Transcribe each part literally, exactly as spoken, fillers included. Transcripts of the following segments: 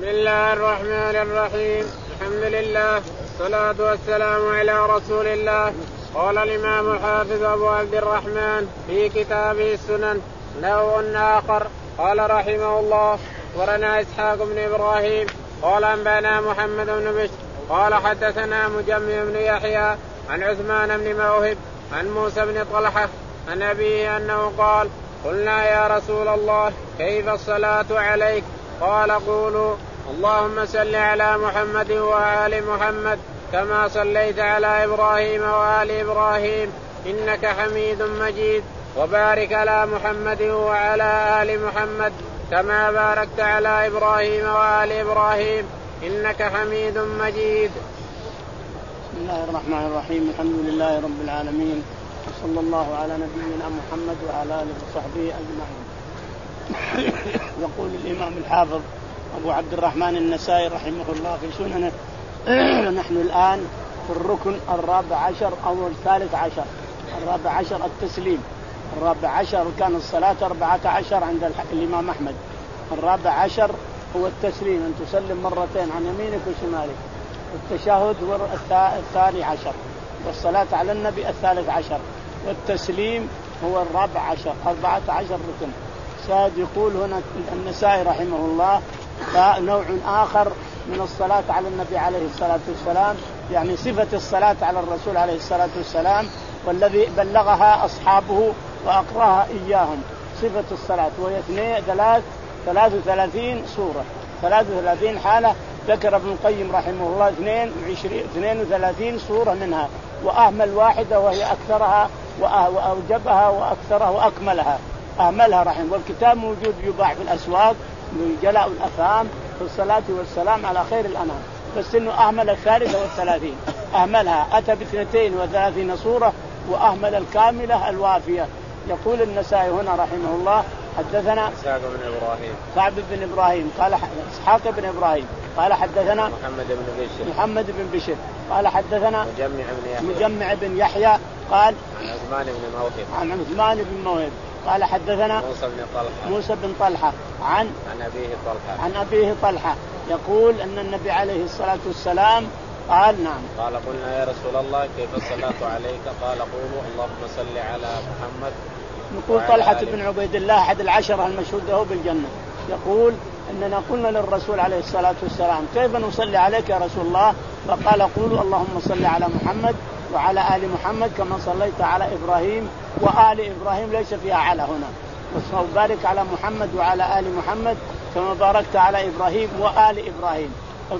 بسم الله الرحمن الرحيم. الحمد لله والصلاة والسلام على رسول الله. قال الإمام الحافظ أبو عبد الرحمن في كتابه السنن نوع آخر. قال رحمه الله ورنا إسحاق بن إبراهيم قال أنبأنا محمد بن بشر قال حدثنا مجمع بن يحيى عن عثمان بن موهب عن موسى بن طلحة عن أبيه أنه قال قلنا يا رسول الله كيف الصلاة عليك؟ قال قولوا اللهم صل على محمد وآل محمد كما صليت على إبراهيم وآل إبراهيم إنك حميد مجيد وبارك على محمد وعلى آل محمد كما باركت على إبراهيم وآل إبراهيم إنك حميد مجيد. بسم الله الرحمن الرحيم. الحمد لله رب العالمين وصلى الله على نبينا محمد وعلى آله وصحبه أجمعين. يقول الإمام الحافظ أبو عبد الرحمن النسائي رحمه الله في سننه نحن الآن في الركن الرابع عشر أو الثالث عشر. الرابع عشر التسليم. الرابع عشر كان الصلاة أربعة عشر عند الإمام أحمد. الرابع عشر هو التسليم أن تسلم مرتين عن يمينك وشمالك. التشهد هو الثاني عشر والصلاة على النبي الثالث عشر والتسليم هو الرابع عشر أربعة عشر ركن. ساد يقول هنا النسائي رحمه الله نوع آخر من الصلاة على النبي عليه الصلاة والسلام يعني صفة الصلاة على الرسول عليه الصلاة والسلام والذي بلغها أصحابه وأقرأها إياهم. صفة الصلاة وهي اثنين ثلاث ثلاث وثلاثين سورة ثلاث وثلاثين حالة ذكر ابن القيم رحمه الله اثنين وعشرين اثنين وثلاثين سورة منها وأهمل واحدة وهي أكثرها وأوجبها وأكثرها وأكملها أهملها رحمه. والكتاب موجود يباع في الأسواق من جلاء الأفهام في الصلاة والسلام على خير الأنام بس إنه أهمل الثالثة والثلاثين أهملها أتى باثنتين وثلاثين سورة وأهمل الكاملة الوافية. يقول النسائي هنا رحمه الله حدثنا إسحاق بن إبراهيم كعب بن إبراهيم قال إسحاق بن إبراهيم قال حدثنا محمد بن بشر محمد بن بشر قال حدثنا مجمع بن يحيى مجمع بن يحيى قال عن عثمان بن موهب عن عثمان بن موهب قال حدثنا موسى بن طلحة موسى بن طلحة عن عن أبيه طلحة عن أبيه طلحة يقول أن النبي عليه الصلاة والسلام قال نعم قال قلنا يا رسول الله كيف الصلاة عليك؟ قال قولوا اللهم صل على محمد. يقول طلحة بن عبيد الله أحد العشرة المشهود له بالجنة يقول أننا قلنا للرسول عليه الصلاة والسلام كيف نصلي عليك يا رسول الله؟ فقال قولوا اللهم صل على محمد وعلى آل محمد كما صليت على إبراهيم وآل إبراهيم ليس فيها على هنا وبارك على محمد وعلى آل محمد كما باركت على إبراهيم وآل إبراهيم.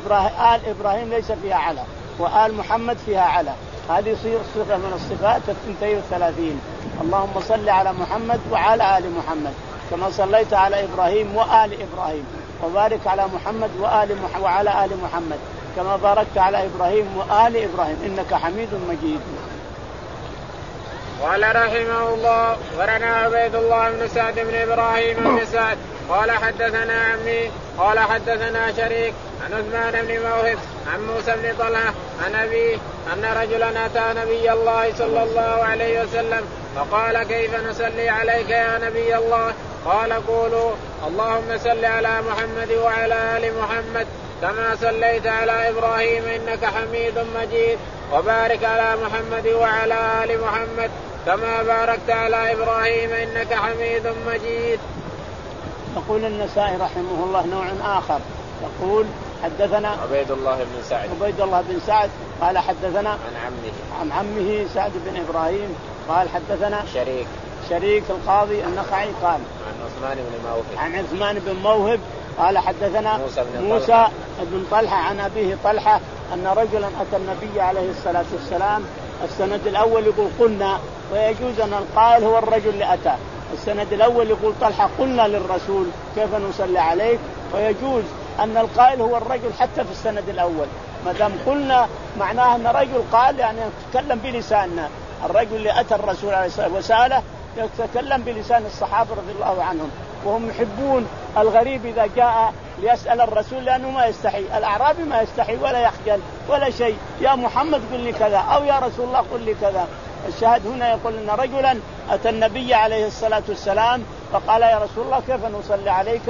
آل إبراهيم ليس فيها على وآل محمد فيها على. هذه صفة من الصفات الثنتين والثلاثين. اللهم صل على محمد وعلى آل محمد كما صليت على إبراهيم وآل إبراهيم وبارك على محمد وآل مح... وعلى آل محمد كما باركت على إبراهيم وآل إبراهيم إنك حميد مجيد. قال رحمه الله ورنا عبيد الله بن سعد بن إبراهيم بن سعد قال حدثنا عمي قال حدثنا شريك عن عثمان بن موهب عن موسى بن طلحة عن أبيه أن رجلا أتى نبي الله صلى الله عليه وسلم فقال كيف نصلي عليك يا نبي الله؟ قال قولوا اللهم صل على محمد وعلى آل محمد كما صليت على إبراهيم إنك حميد مجيد وبارك على محمد وعلى آل محمد كما باركت على إبراهيم إنك حميد مجيد. يقول النسائي رحمه الله نوع آخر يقول حدثنا عبيد الله بن سعد عبيد الله بن سعد قال حدثنا عن عمه عن عمه سعد بن إبراهيم قال حدثنا شريك شريك القاضي النخعي قال عن عثمان بن موهب عن عثمان بن موهب قال حدثنا موسى بن موسى طلحة. بن طلحة عن أبيه طلحة أن رجلا أتى النبي عليه الصلاة والسلام. السند الأول يقول قلنا ويجوز أن القائل هو الرجل اللي أتى. السند الأول يقول طلحة قلنا للرسول كيف نصلي عليك ويجوز أن القائل هو الرجل حتى في السند الأول ما دام قلنا معناه أن رجل قال يعني يتكلم بلساننا. الرجل اللي أتى الرسول عليه الصلاة والسلام وسأله يتكلم بلسان الصحابة رضي الله عنهم وهم يحبون الغريب إذا جاء ليسأل الرسول لأنه ما يستحي. الأعرابي ما يستحي ولا يخجل ولا شيء يا محمد قل لي كذا أو يا رسول الله قل لي كذا. الشاهد هنا يقول أن رجلا أتى النبي عليه الصلاة والسلام فقال يا رسول الله كيف نصلي عليك؟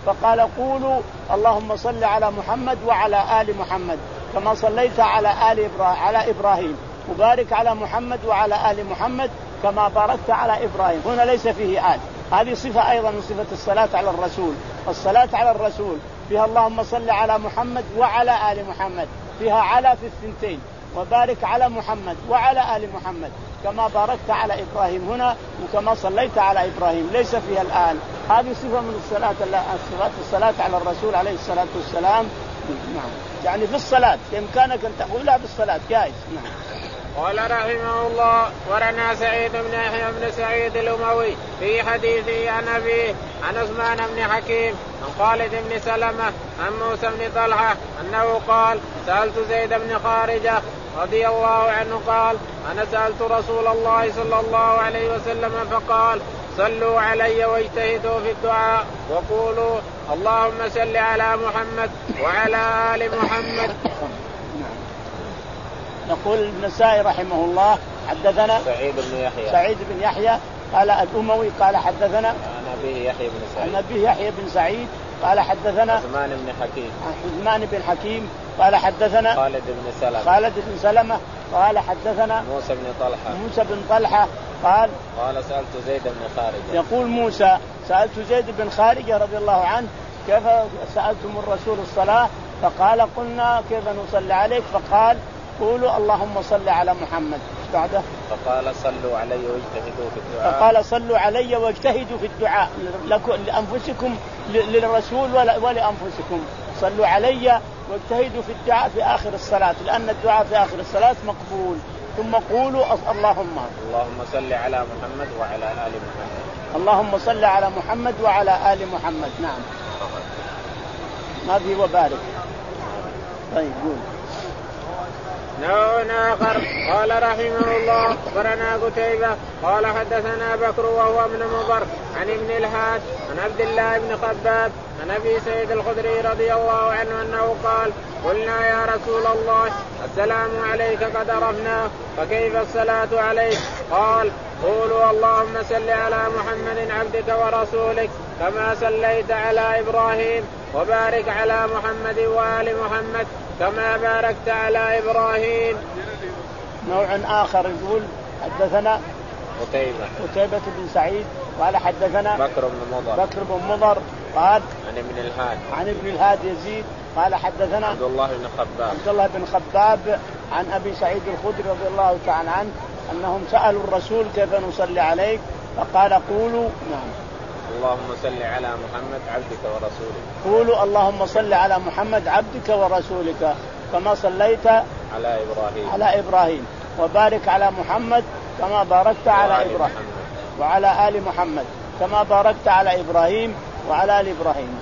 فقال قولوا اللهم صل على محمد وعلى آل محمد كما صليت على آل إبراهيم على إبراهيم وبارك على محمد وعلى آل محمد كما باركت على إبراهيم. هنا ليس فيه آل، هذه صفة أيضا من صفة الصلاة على الرسول. الصلاة على الرسول فيها اللهم صل على محمد وعلى آل محمد، فيها على في الثنتين، وبارك على محمد وعلى آل محمد كما باركت على إبراهيم هنا وكما صليت على إبراهيم، ليس فيها الآن. هذه صفة من الصلاة الصلاة الصلاة على الرسول عليه الصلاة والسلام. نعم، يعني في الصلاة بإمكانك أن تقولها بالصلاة جائز. نعم. قال رحمه الله ورنا سعيد بن يحيى بن سعيد الأموي في حديثه عن أبيه عن عثمان بن حكيم عن خالد بن سلمة عن موسى بن طلحة أنه قال سألت زيد بن خارجة رضي الله عنه قال أنا سألت رسول الله صلى الله عليه وسلم فقال صلوا علي واجتهدوا في الدعاء وقولوا اللهم صل على محمد وعلى آل محمد. يقول النسائي رحمه الله حدثنا سعيد بن يحيى سعيد بن يحيى قال الأموي قال حدثنا عن أبيه يحيى بن سعيد عن أبيه يحيى بن سعيد قال حدثنا عثمان بن حكيم عن عثمان بن حكيم قال حدثنا خالد بن سلمة خالد بن سلمة قال حدثنا موسى بن طلحة موسى بن طلحة قال قال سألت زيد بن خارجة. يقول موسى سألت زيد بن خارجة رضي الله عنه كيف سألتم الرسول الصلاة؟ فقال قلنا كيف نصلي عليك؟ فقال قولوا اللهم صل على محمد. بعده فقال صلوا علي واجتهدوا في الدعاء فقال صلوا علي واجتهدوا في الدعاء لأنفسكم للرسول ولأنفسكم. صلوا علي واجتهدوا في الدعاء في آخر الصلاة، لأن الدعاء في آخر الصلاة مقبول. ثم قولوا اللهم اللهم صل على محمد وعلى آل محمد اللهم صل على محمد وعلى آل محمد. نعم ما في وبارك. طيب قول. نوع آخر قال رحمه الله أخبرنا قتيبة قال حدثنا بكر وهو ابن مضر عن ابن الهاد عن عبد الله بن خباب عن أبي سعيد الخدري رضي الله عنه أنه قال قلنا يا رسول الله السلام عليك قد عرفنا فكيف الصلاة عليك؟ قال قولوا اللهم صل على محمد عبدك ورسولك كما صليت على إبراهيم وبارك على محمد وآل محمد كما باركت على إبراهيم. نوع آخر يقول حدثنا قتيبة قتيبة بن سعيد قال حدثنا بكر بن مضر بكر بن مضر قال عن ابن الهاد عن ابن الهاد يزيد قال حدثنا عبد الله بن خباب عبد الله بن خباب عن أبي سعيد الخدري رضي الله تعالى عنه أنهم سألوا الرسول كيف نصلي عليك؟ فقال قولوا نعم اللهم صل على محمد عبدك ورسولك قولوا اللهم صل على محمد عبدك ورسولك كما صليت على إبراهيم على إبراهيم وبارك على محمد كما باركت على إبراهيم وعلى آل محمد كما باركت على إبراهيم وعلى آل إبراهيم.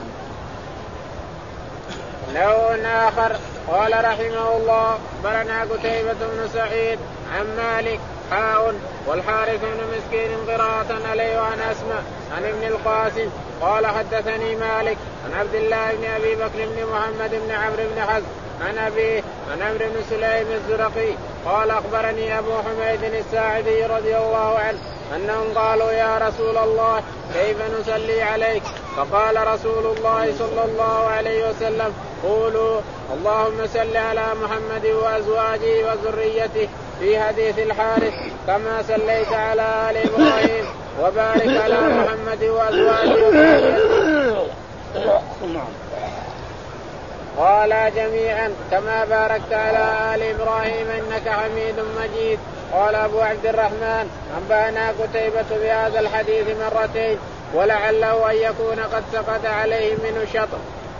نوع آخر قال رحمه الله أخبرنا قتيبة بن سعيد عن مالك حاء والحارث بن مسكين قراءة عليه وعن أسماء عن ابن القاسم قال حدثني مالك عن عبد الله بن أبي بكر بن محمد بن عمرو بن حزم عن أبيه عن عمرو بن سليم الزرقي قال أخبرني أبو حميد الساعدي رضي الله عنه أنهم قالوا يا رسول الله كيف نصلي عليك؟ فقال رسول الله صلى الله عليه وسلم قولوا اللهم صل على محمد وأزواجه وذريته في حديث الحارث كما صليت على آل إبراهيم وبارك على محمد وأزواجه وذريته. قال جميعا كما باركت على آل إبراهيم إنك حميد مجيد. قال أبو عبد الرحمن أنبأنا قتيبة بهذا الحديث مرتين ولعله أن يكون قد سقط عليه منه شطر.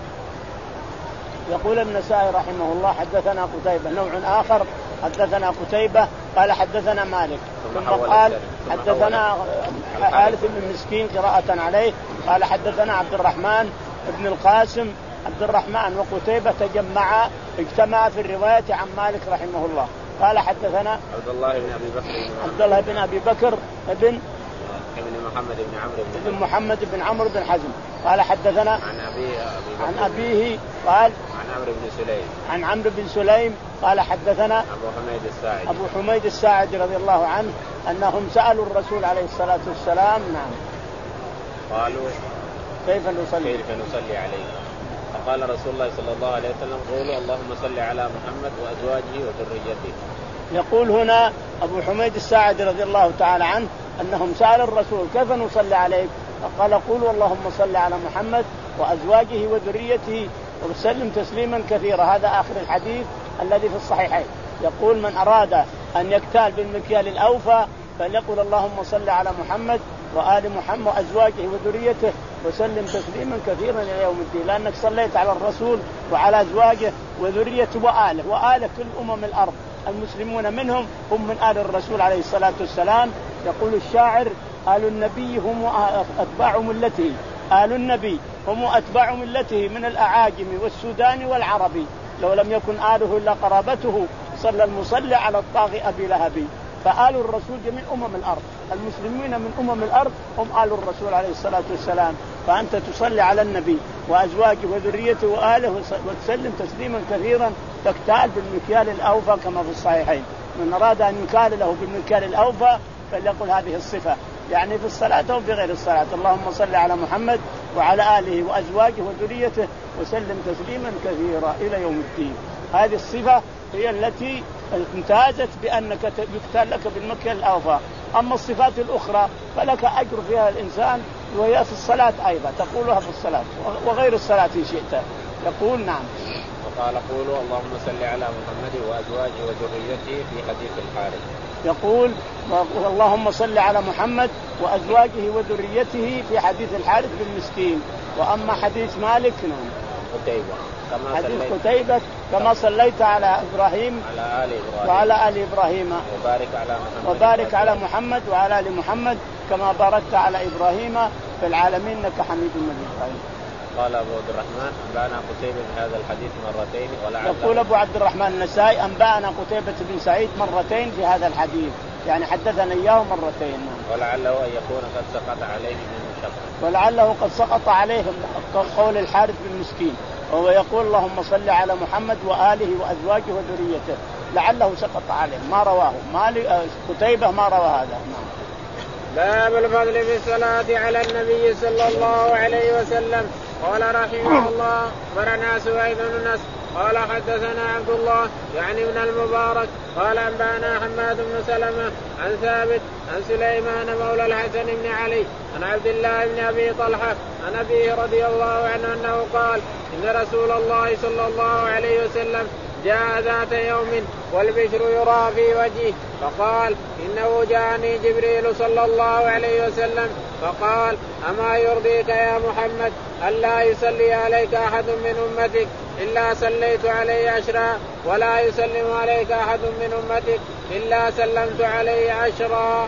يقول النسائي رحمه الله حدثنا قتيبة. نوع آخر حدثنا قتيبة قال حدثنا مالك ثم قال حدثنا حارث بن مسكين قراءة عليه قال حدثنا عبد الرحمن ابن القاسم. عبد الرحمن وقتيبة تجمعا اجتمعا في الرواية عن مالك رحمه الله. قال حدثنا عبد الله بن أبي بكر عبد الله بن أبي بكر ابن ابن محمد بن عمرو بن محمد بن عمرو بن حزم قال حدثنا عن أبيه عن أبيه قال عن عمرو بن سليم عن عمرو بن سليم قال حدثنا أبو حميد الساعدي أبو حميد الساعدي رضي الله عنه أنهم سألوا الرسول عليه الصلاة والسلام. نعم قالوا كيف نصلي كيف نصلي عليه. فقال رسول الله صلى الله عليه وسلم قولوا اللهم صل على محمد وأزواجه وذريته. يقول هنا أبو حميد الساعدي رضي الله تعالى عنه أنهم سأل الرسول كيف نصلي عليك؟ فقال قولوا اللهم صل على محمد وأزواجه وذريته وسلم تسليما كثيرا. هذا آخر الحديث الذي في الصحيحين. يقول من أراد أن يكتال بالمكيال الأوفى فليقول اللهم صل على محمد وآل محمد وأزواجه وذريته وسلم تسليما كثيرا إلى يوم الدين، لأنك صليت على الرسول وعلى أزواجه وذريته وآله وآله كل أمم الأرض. المسلمون منهم هم من آل الرسول عليه الصلاة والسلام. يقول الشاعر آل النبي هم أتباع ملته، آل النبي هم أتباع ملته من الأعاجم والسودان والعربي، لو لم يكن آله إلا قرابته صلى المصلي على الطاغي أبي لهب. فآل الرسول جميع أمم الأرض، المسلمين من أمم الأرض هم آل الرسول عليه الصلاة والسلام. فأنت تصلي على النبي وأزواجه وذريته وآله وتسلم تسليما كثيرا تكتال بالمكيال الأوفى كما في الصحيحين. من أراد أن يكال له بالمكيال الأوفى فليقل هذه الصفة، يعني في الصلاة أو في غير الصلاة، اللهم صل على محمد وعلى آله وأزواجه وذريته وسلم تسليما كثيرا إلى يوم الدين. هذه الصفة هي التي امتازت بأنك يكتال لك بالمكيال الأوفى. أما الصفات الأخرى فلك أجر فيها الإنسان، وهي في الصلاة أيضا تقولها في الصلاة وغير الصلاة إن شئت. يقول نعم. وقال قولوا اللهم صل على محمد وأزواجه وذريته في حديث الحارث. يقول اللهم صل على محمد وأزواجه وذريته في حديث الحارث بن مسكين. وأما حديث مالك نعم قتيبة كما حديث قتيبة كما صليت على إبراهيم على آل إبراهيم وعلى آل إبراهيم وبارك على محمد وبارك على محمد وعلى آل محمد كما باركت على إبراهيم في العالمين إنك حميد مجيد. قال أبو عبد الرحمن أنبأنا قتيبة بهذا الحديث مرتين. يقول أبو عبد الرحمن النسائي أنبأنا قتيبة بن سعيد مرتين في هذا الحديث، يعني حدثنا إياه مرتين. ولعله أن يكون قد سقط عليه من شق ولعله قد سقط عليه قول الحارث بن مسكين، وهو يقول اللهم صل على محمد وآله وأزواجه وذريته، لعله سقط عليه ما رواه مالك قتيبة ما روى هذا. باب الفضل في الصلاة على النبي صلى الله عليه وسلم. قال رحمه الله أخبرنا سويد بن نصر قال حدثنا عبد الله يعني من المبارك قال أنبأنا حماد بن سلمة عن ثابت عن سليمان مولى الحسن بن علي عن عبد الله بن أبي طلحة عن أبيه رضي الله عنه أنه قال إن رسول الله صلى الله عليه وسلم جاء ذات يوم والبشر يرى في وجهه فقال إنه جاءني جبريل صلى الله عليه وسلم فقال أما يرضيك يا محمد ألا يصلي عليك أحد من أمتك إلا صليت عليه عشرا ولا يسلم عليك أحد من أمتك إلا سلمت عليه عشرا.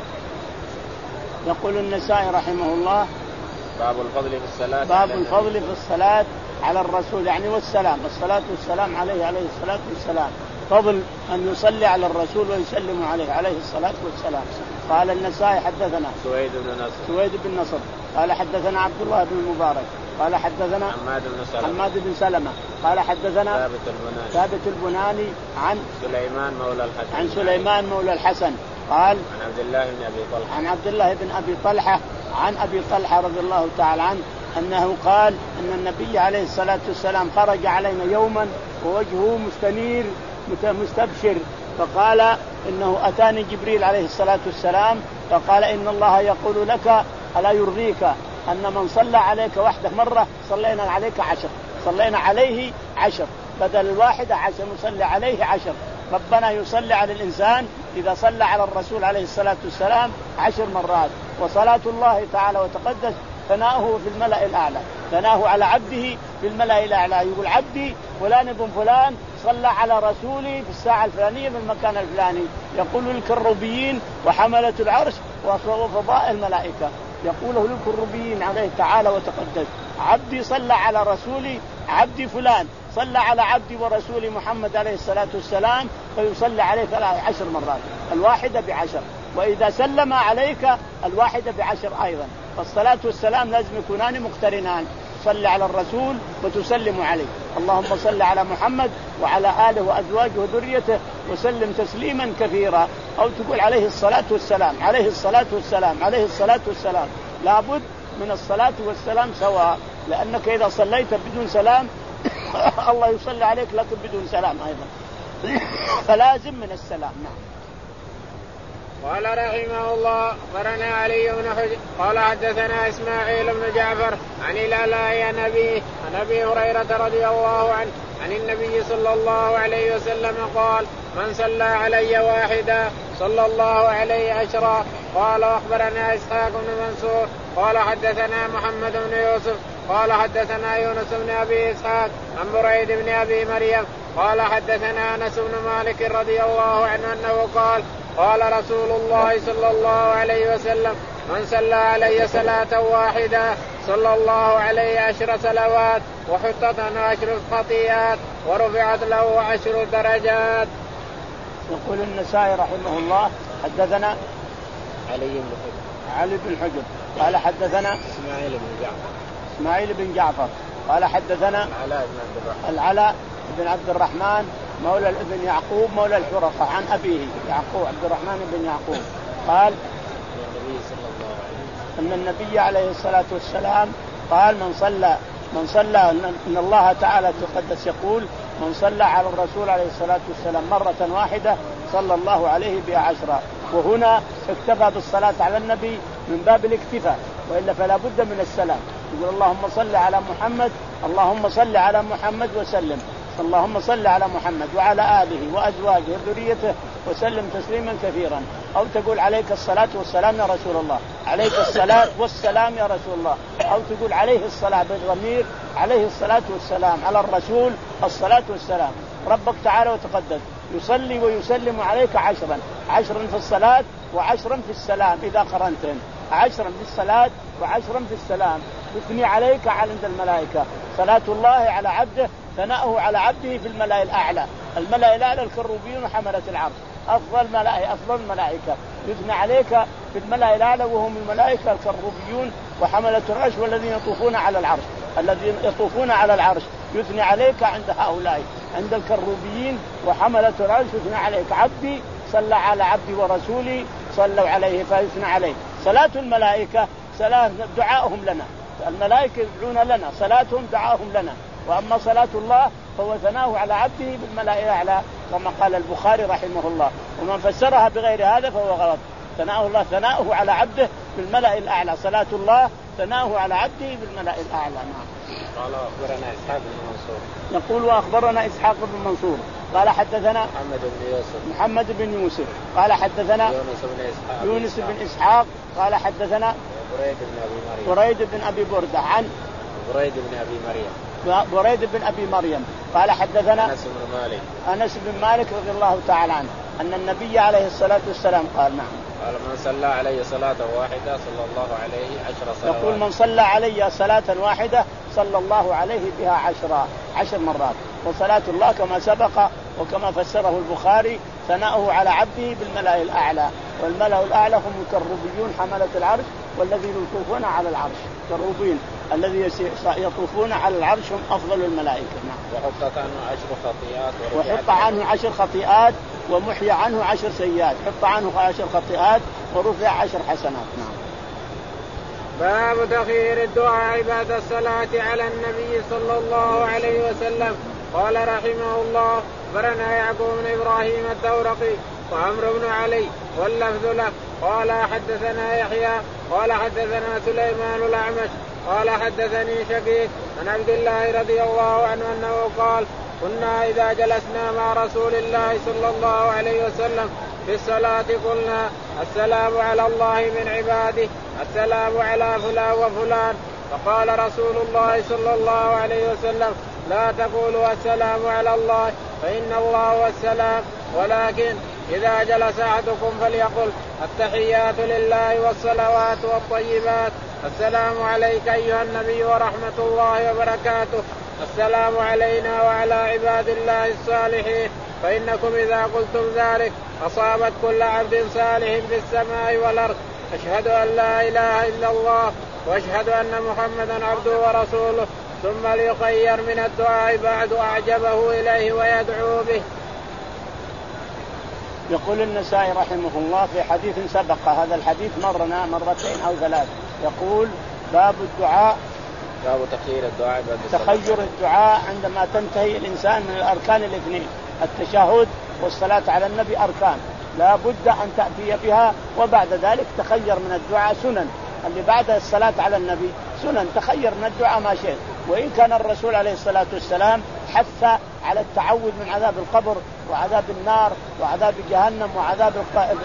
يقول النسائي رحمه الله باب الفضل في الصلاة باب الفضل في الصلاة على الرسول يعني والسلام، الصلاة والسلام عليه عليه الصلاة والسلام. فضل أن يصلي على الرسول ويسلم عليه عليه الصلاة والسلام. قال النسائي حدثنا سويد بن نصر سويد بن نصر قال حدثنا عبد الله بن المبارك قال حدثنا حماد بن سلمة حماد بن سلمة قال حدثنا ثابت البناني ثابت البناني عن سليمان مولى الحسن عن سليمان مولى الحسن قال عن عبد الله بن أبي طلحة عن عبد الله بن أبي طلحة عن أبي طلحة رضي الله تعالى عنه أنه قال أن النبي عليه الصلاة والسلام خرج علينا يوما ووجهه مستنير مستبشر، فقال إنه أتاني جبريل عليه الصلاة والسلام فقال إن الله يقول لك ألا يرضيك أن من صلى عليك وحده مرة صلينا عليك عشر، صلينا عليه عشر بدل الواحدة عشر نصلي عليه عشر. ربنا يصلي على الإنسان إذا صلى على الرسول عليه الصلاة والسلام عشر مرات. وصلاة الله تعالى وتقدس ثناؤه في الملأ الأعلى، ثناؤه على عبده في الملأ الأعلى، يقول عبدي فلان بن فلان صلى على رسولي في الساعة الفلانية في المكان الفلاني. يقول الكروبيين وحملة العرش وفضاء الملائكة يقوله للكروبيين عليه تعالى وتقدس عبدي صلى على رسولي، عبدي فلان صلى على عبدي ورسولي محمد عليه الصلاة والسلام فيصلي عليه عشر مرات، الواحدة بعشر، وإذا سلم عليك الواحدة بعشر أيضا. فالصلاة والسلام لازم يكونان مقترنان، صلي على الرسول وتسلم عليه. اللهم صل على محمد وعلى آله وأزواجه وذريته وسلم تسليما كثيرا، أو تقول عليه الصلاة والسلام عليه الصلاة والسلام عليه الصلاة والسلام. لابد من الصلاة والسلام سواء، لأنك إذا صليت بدون سلام الله يصلي عليك لكن بدون سلام أيضا فلازم من السلام. نعم. قال رحمه الله أخبرنا علي بن حجر قال حدثنا إسماعيل بن جعفر عن العلاء عن أبيه عن أبي هريرة رضي الله عنه عن النبي صلى الله عليه وسلم قال من صلى علي واحدا صلى الله عليه عشرا. قال أخبرنا إسحاق بن منصور قال حدثنا محمد بن يوسف قال حدثنا يونس بن أبي إسحاق عن بريد بن أبي مريم قال حدثنا أنس بن مالك رضي الله عنه أنه قال قال رسول الله صلى الله عليه وسلم من صلى علي صلاة واحدة صلى الله عليه عشر صلوات وحطت عنه عشر خطيئات ورفعت له عشر درجات. يقول النسائي رحمه الله حدثنا علي بن حجر علي بن حجر قال حدثنا إسماعيل بن جعفر إسماعيل بن جعفر قال حدثنا العلاء بن عبد الرحمن العلاء بن عبد الرحمن مولى ابن يعقوب مولى الحرقة عن أبيه يعقوب عبد الرحمن بن يعقوب قال النبي صلى الله عليه وسلم أن النبي عليه الصلاة والسلام قال من صلى من صلى إن الله تعالى تقدس يقول من صلى على الرسول عليه الصلاة والسلام مرة واحدة صلى الله عليه بها عشرة. وهنا اكتفى بالصلاة على النبي من باب الاكتفاء، وإلا فلا بد من السلام. يقول اللهم صل على محمد اللهم صل على محمد وسلم اللهم صل على محمد وعلى آله وأزواجه وذريته وسلم تسليما كثيرا. أو تقول عليك الصلاة والسلام يا رسول الله عليك الصلاة والسلام يا رسول الله. أو تقول عليه الصلاة بالضمير عليه الصلاة والسلام على الرسول الصلاة والسلام. ربك تعالى وتقدس يصلي ويسلم عليك عشرا عشرا في الصلاة وعشرا في السلام إذا قرنتهم عشرا في الصلاة وعشرا في السلام. يثني عليك عند الملائكة صلاة الله على عبده ثناؤه على عبده في الملأ الأعلى. الملأ الأعلى الكروبيون وحملة العرش أفضل ملائكة أفضل الملائكة يثنى عليك في الملأ الأعلى وهم الملائكة الكروبيون وحملة العرش والذين يطوفون على العرش الذين يطوفون على العرش يثني عليك عند هؤلاء عند الكروبيين وحملة العرش يثنى عليك. عبدي صلى على عبدي ورسولي صلوا عليه فيثنى عليه. صلاة الملائكة صلاة دعاءهم لنا الملائكة يدعون لنا صلاتهم دعاءهم لنا. وأما صلاة الله فهو ثناؤه على عبده بالملائكة الأعلى كما قال البخاري رحمه الله. ومن فسرها بغير هذا فهو غلط. ثناؤه الله ثناؤه على عبده بالملأ الأعلى صلاة الله ثناؤه على عبده بالملأ الأعلى. نعم. قال أخبرنا إسحاق بن منصور يقول وأخبرنا إسحاق بن منصور قال حدثنا محمد بن يوسف محمد بن يوسف قال حدثنا يونس بن إسحاق يونس بن إسحاق قال حدثنا بريد بن أبي مريم بريد بن أبي بردة عن بريد بن أبي مريم بريد بن أبي مريم قال حدثنا أنس بن مالك أنس بن مالك رضي الله تعالى عنه أن النبي عليه الصلاة والسلام قال نعم قال من صلى علي صلاة واحدة صلى الله عليه عشر صلوات. يقول من صلى علي صلاة واحدة صلى الله عليه بها عشرة عشر مرات. وصلاة الله كما سبق وكما فسره البخاري ثناؤه على عبده بالملأ الأعلى. والملأ الأعلى هم الكروبيون حملة العرش والذين يطوفون على العرش كروبين الذي يطوفون على العرش هم أفضل الملائكة. نعم. وحط عنه عشر خطيئات وحط عنه عشر خطيئات ومحي عنه عشر سيئات. حط عنه عشر خطيئات ورفع عشر حسنات. نعم. باب تخيير الدعاء بعد الصلاة على النبي صلى الله عليه وسلم. قال رحمه الله أخبرنا يعقوب بن إبراهيم الدورقي وعمرو بن علي واللفظ له قال حدثنا يحيى قال حدثنا سليمان الأعمش قال حدثني شقيق عن عبد الله رضي الله عنه أنه قال كنا إذا جلسنا مع رسول الله صلى الله عليه وسلم في الصلاة قلنا السلام على الله من عباده السلام على فلان وفلان. فقال رسول الله صلى الله عليه وسلم لا تقولوا السلام على الله فإن الله هو السلام ولكن إذا جلس أحدكم فليقل التحيات لله والصلوات والطيبات السلام عليك أيها النبي ورحمة الله وبركاته السلام علينا وعلى عباد الله الصالحين فإنكم إذا قلتم ذلك أصابت كل عبد صالح في السماء والأرض. أشهد أن لا إله إلا الله وأشهد أن محمدا عبده ورسوله ثم ليخير من الدعاء بعد أعجبه إليه ويدعو به. يقول النسائي رحمه الله في حديث سبق هذا الحديث مرنا مرتين أو ثلاث يقول باب الدعاء. باب تخيير الدعاء بعد تخير الدعاء عندما تنتهي الإنسان من الأركان الاثنين، التشهد والصلاة على النبي أركان لا بد أن تأتي بها، وبعد ذلك تخير من الدعاء سنن، اللي بعد الصلاة على النبي سنن، تخير من الدعاء ما شئت. وإن كان الرسول عليه الصلاة والسلام حث على التعوذ من عذاب القبر وعذاب النار وعذاب جهنم وعذاب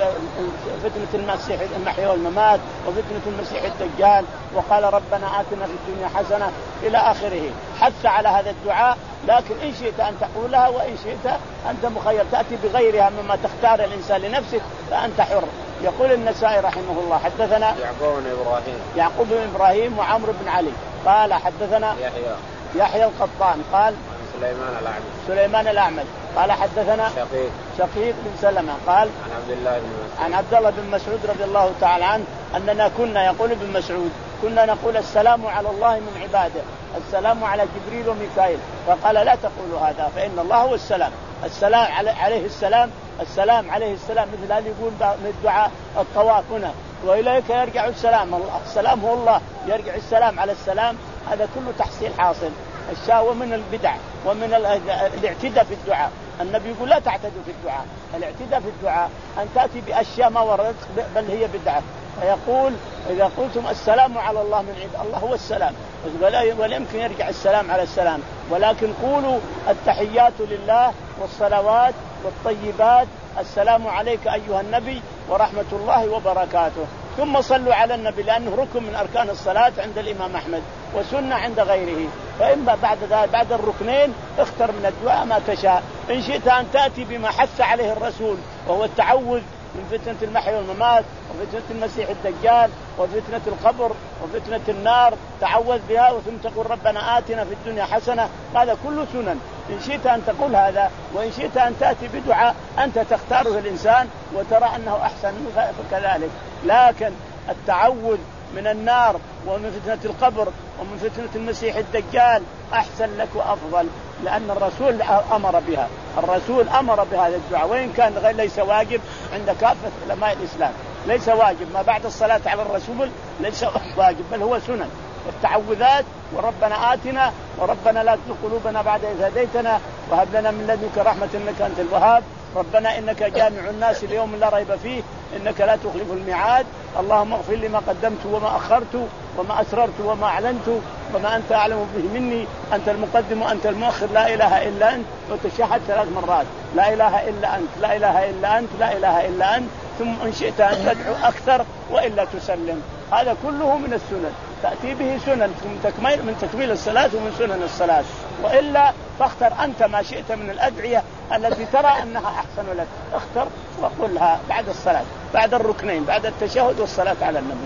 فتنة المسيح المحيا والممات وفتنة المسيح الدجال، وقال ربنا آتنا في الدنيا حسنة إلى آخره، حث على هذا الدعاء. لكن إن شئت أن تقولها وإن شئت أنت مخير، تأتي بغيرها مما تختار الإنسان لنفسك فأنت حر. يقول النسائي رحمه الله حدثنا يعقوب بن إبراهيم يعقوب بن إبراهيم وعمرو بن علي قال حدثنا يحيى يحيى القطان قال سليمان الأعمش سليمان الأعمش قال حدثنا شقيق شقيق بن سلمة قال عن عبد الله بن مسعود عن عبد الله بن مسعود رضي الله تعالى عنه أننا كنا، يقول ابن مسعود، كنا نقول السلام على الله من عباده، السلام على جبريل وميكائيل، فقال لا تقولوا هذا فإن الله هو السلام، السلام عليه السلام، السلام عليه السلام، مثل هذا يقول من الدعاء الطواف هنا وإليك يرجع السلام، السلام هو الله، يرجع السلام على السلام، هذا كله تحصيل حاصل. الشهوة من البدع ومن الاعتداء في الدعاء، النبي يقول لا تعتدوا في الدعاء، الاعتداء في الدعاء أن تأتي بأشياء ما وردت بل هي بدعة. فيقول إذا قلتم السلام على الله من عند الله هو السلام، ولا يمكن يرجع السلام على السلام، ولكن قولوا التحيات لله والصلوات والطيبات، السلام عليك أيها النبي ورحمة الله وبركاته، ثم صلوا على النبي لأنه ركن من أركان الصلاة عند الإمام أحمد وسنة عند غيره. فإما بعد ذلك بعد الركنين اختر من الدعاء ما تشاء، إن شئت أن تأتي بما حث عليه الرسول وهو التعوذ من فتنة المحيا والممات وفتنة المسيح الدجال وفتنة القبر وفتنة النار، تعوذ بها ثم تقول ربنا آتنا في الدنيا حسنة، هذا كله سنن. إن شئت أن تقول هذا وإن شئت أن تأتي بدعاء أنت تختاره الإنسان وترى أنه أحسن فكذلك. لكن التعوذ من النار ومن فتنة القبر ومن فتنة المسيح الدجال أحسن لك وأفضل، لأن الرسول أمر بها، الرسول أمر بهذا الدعاء، وإن كان غير ليس واجب عند كافة علماء الإسلام، ليس واجب ما بعد الصلاة على الرسول، ليس واجب بل هو سنن. التعوذات وربنا آتنا وربنا لا تزغ قلوبنا بعد إذ هديتنا وهب لنا من لدنك رحمة إنك أنت الوهاب، ربنا إنك جامع الناس ليوم لا ريب فيه إنك لا تخلف الميعاد، اللهم اغفر لي ما قدمت وما أخرت وما أسررت وما أعلنت وما أنت أعلم به مني، أنت المقدم وأنت المؤخر، لا إله إلا أنت، وتشهد ثلاث مرات لا إله إلا أنت لا إله إلا أنت لا إله إلا أنت، ثم إن شئت أن تدعو أكثر وإلا تسلم. هذا كله من السنن، تأتي به سنن من تكميل من تكميل الصلاة ومن سنن الصلاة، وإلا فاختر أنت ما شئت من الأدعية التي ترى أنها أحسن لك، اختر وقلها بعد الصلاة بعد الركنين بعد التشهد والصلاة على النبي.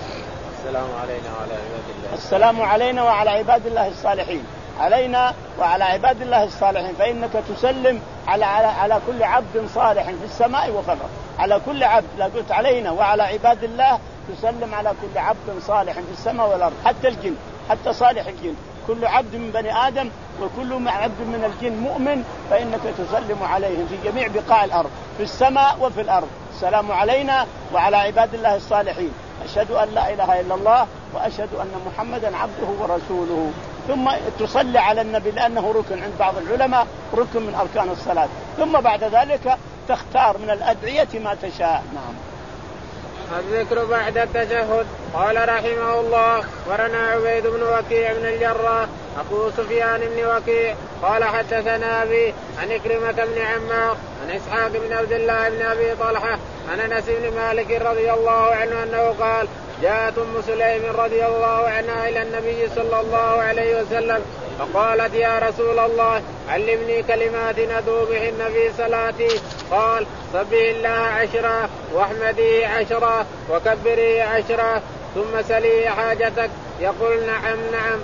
السلام علينا وعلى عباد الله السلام علينا وعلى عباد الله الصالحين، علينا وعلى عباد الله الصالحين، فإنك تسلم على على على كل عبد صالح في السماء وفي الأرض، على كل عبد، لا قلت علينا وعلى عباد الله، تسلم على كل عبد صالح في السماء والأرض، حتى الجن، حتى صالح الجن، كل عبد من بني آدم وكل عبد من الجن مؤمن، فإنك تسلم عليهم في جميع بقاع الأرض في السماء وفي الأرض. السلام علينا وعلى عباد الله الصالحين، أشهد أن لا إله إلا الله وأشهد أن محمدا عبده ورسوله، ثم تصلي على النبي لأنه ركن عند بعض العلماء، ركن من أركان الصلاة، ثم بعد ذلك تختار من الأدعية ما تشاء. نعم. الذكر بعد التشهد. قال رحمه الله ورنا عبيد بن وكيع بن الجراح أخو سفيان بن وكيع قال حدثنا أبي عن إكرمة بن عمار عن إسحاق بن عبد الله بن أبي طلحة عن أنس بن مالك رضي الله عنه أنه قال جاءت أم سليم رضي الله عنها إلى النبي صلى الله عليه وسلم فقالت يا رسول الله علمني كلمات أدعو بهن في صلاتي، قال سبح الله عشرا واحمديه عشرا وكبريه عشرا ثم سلي حاجتك. يقول نعم نعم.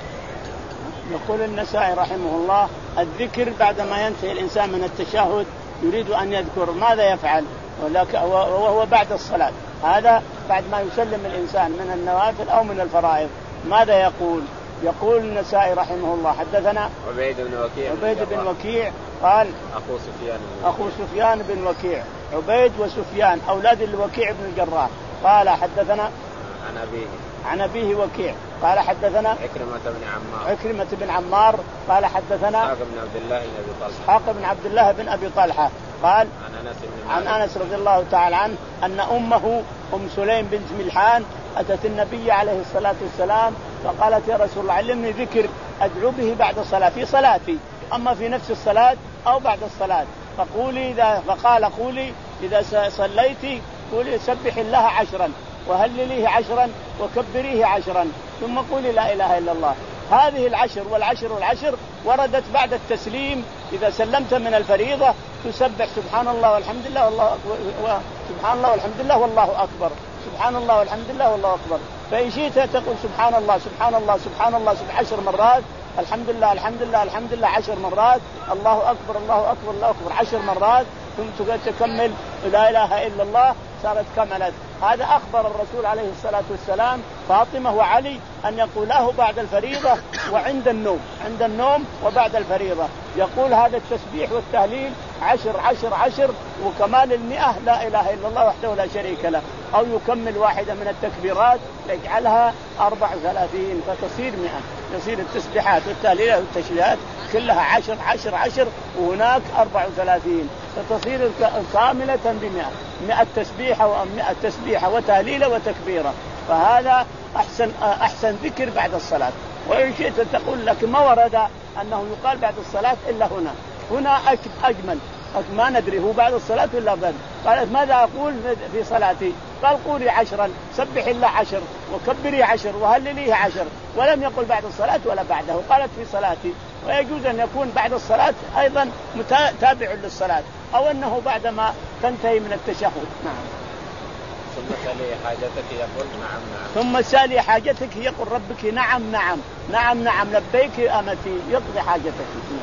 يقول النسائي رحمه الله الذكر بعدما ينتهي الإنسان من التشهد يريد أن يذكر ماذا يفعل وهو بعد الصلاة، هذا بعد ما يسلم الإنسان من النوافل أو من الفرائض ماذا يقول؟ يقول النسائي رحمه الله حدثنا عبيد بن وكيع عبيد بن وكيع قال أخو سفيان أخو سفيان بن وكيع، عبيد وسفيان أولاد الوكيع بن الجراح، قال حدثنا عن أبيه عن أبيه وكيع قال حدثنا عكرمة بن عمار عكرمة بن عمار قال حدثنا إسحاق بن عبد الله بن أبي طلحة إسحاق بن عبد الله بن أبي طلحة قال عن أنس بن عن أنس رضي الله تعالى عنه أن أمه أم سليم بنت ملحان أتت النبي عليه الصلاة والسلام فقالت يا رسول الله علمني ذكر أدعو به بعد الصلاة في صلاتي أما في نفس الصلاة أو بعد الصلاة فقولي إذا فقال قولي إذا صليتي قولي سبح الله عشرا وهلليه عشرا وكبريه عشرا ثم قولي لا إله إلا الله. هذه العشر والعشر والعشر وردت بعد التسليم إذا سلمت من الفريضة تسبح سبحان الله والحمد لله والله أكبر سبحان الله والحمد لله والله أكبر سبحان الله والحمد لله والله أكبر. فإن شئت تقول سبحان الله سبحان الله سبحان الله سبحان عشر مرات الحمد لله الحمد لله الحمد لله عشر مرات الله أكبر الله أكبر الله أكبر عشر مرات ثم تكمل لا إله إلا الله صارت كملت. هذا أخبر الرسول عليه الصلاة والسلام فاطمة وعلي أن يقوله بعد الفريضة وعند النوم عند النوم وبعد الفريضة يقول هذا التسبيح والتهليل عشر عشر عشر وكمال المئة لا إله إلا الله وحده لا شريك له أو يكمل واحدة من التكبيرات يجعلها أربع ثلاثين فتصير مئة يصير التسبيحات والتهليلات والتشبيهات كلها عشر عشر عشر وهناك أربع وثلاثين فتصير كاملة بمئة مئة تسبيحة ومئة تسبيحة وتهليلة وتكبيرة. فهذا أحسن أحسن ذكر بعد الصلاة. وإن شئت تقول لك ما ورد أنه يقال بعد الصلاة إلا هنا هنا أجمل ما ندري هو بعد الصلاة ولا بعد. قالت ماذا أقول في صلاتي قال قولي عشرا سبح الله عشر وكبري عشر وهلليه عشر ولم يقل بعد الصلاة ولا بعده قالت في صلاتي. ويجوز أن يكون بعد الصلاة أيضا متابع للصلاة أو أنه بعدما تنتهي من التشهد. نعم. ثم سالي حاجتك يقول نعم نعم ثم سالي حاجتك يقول ربك نعم نعم نعم نعم لبيك أمتي يقضي حاجتك.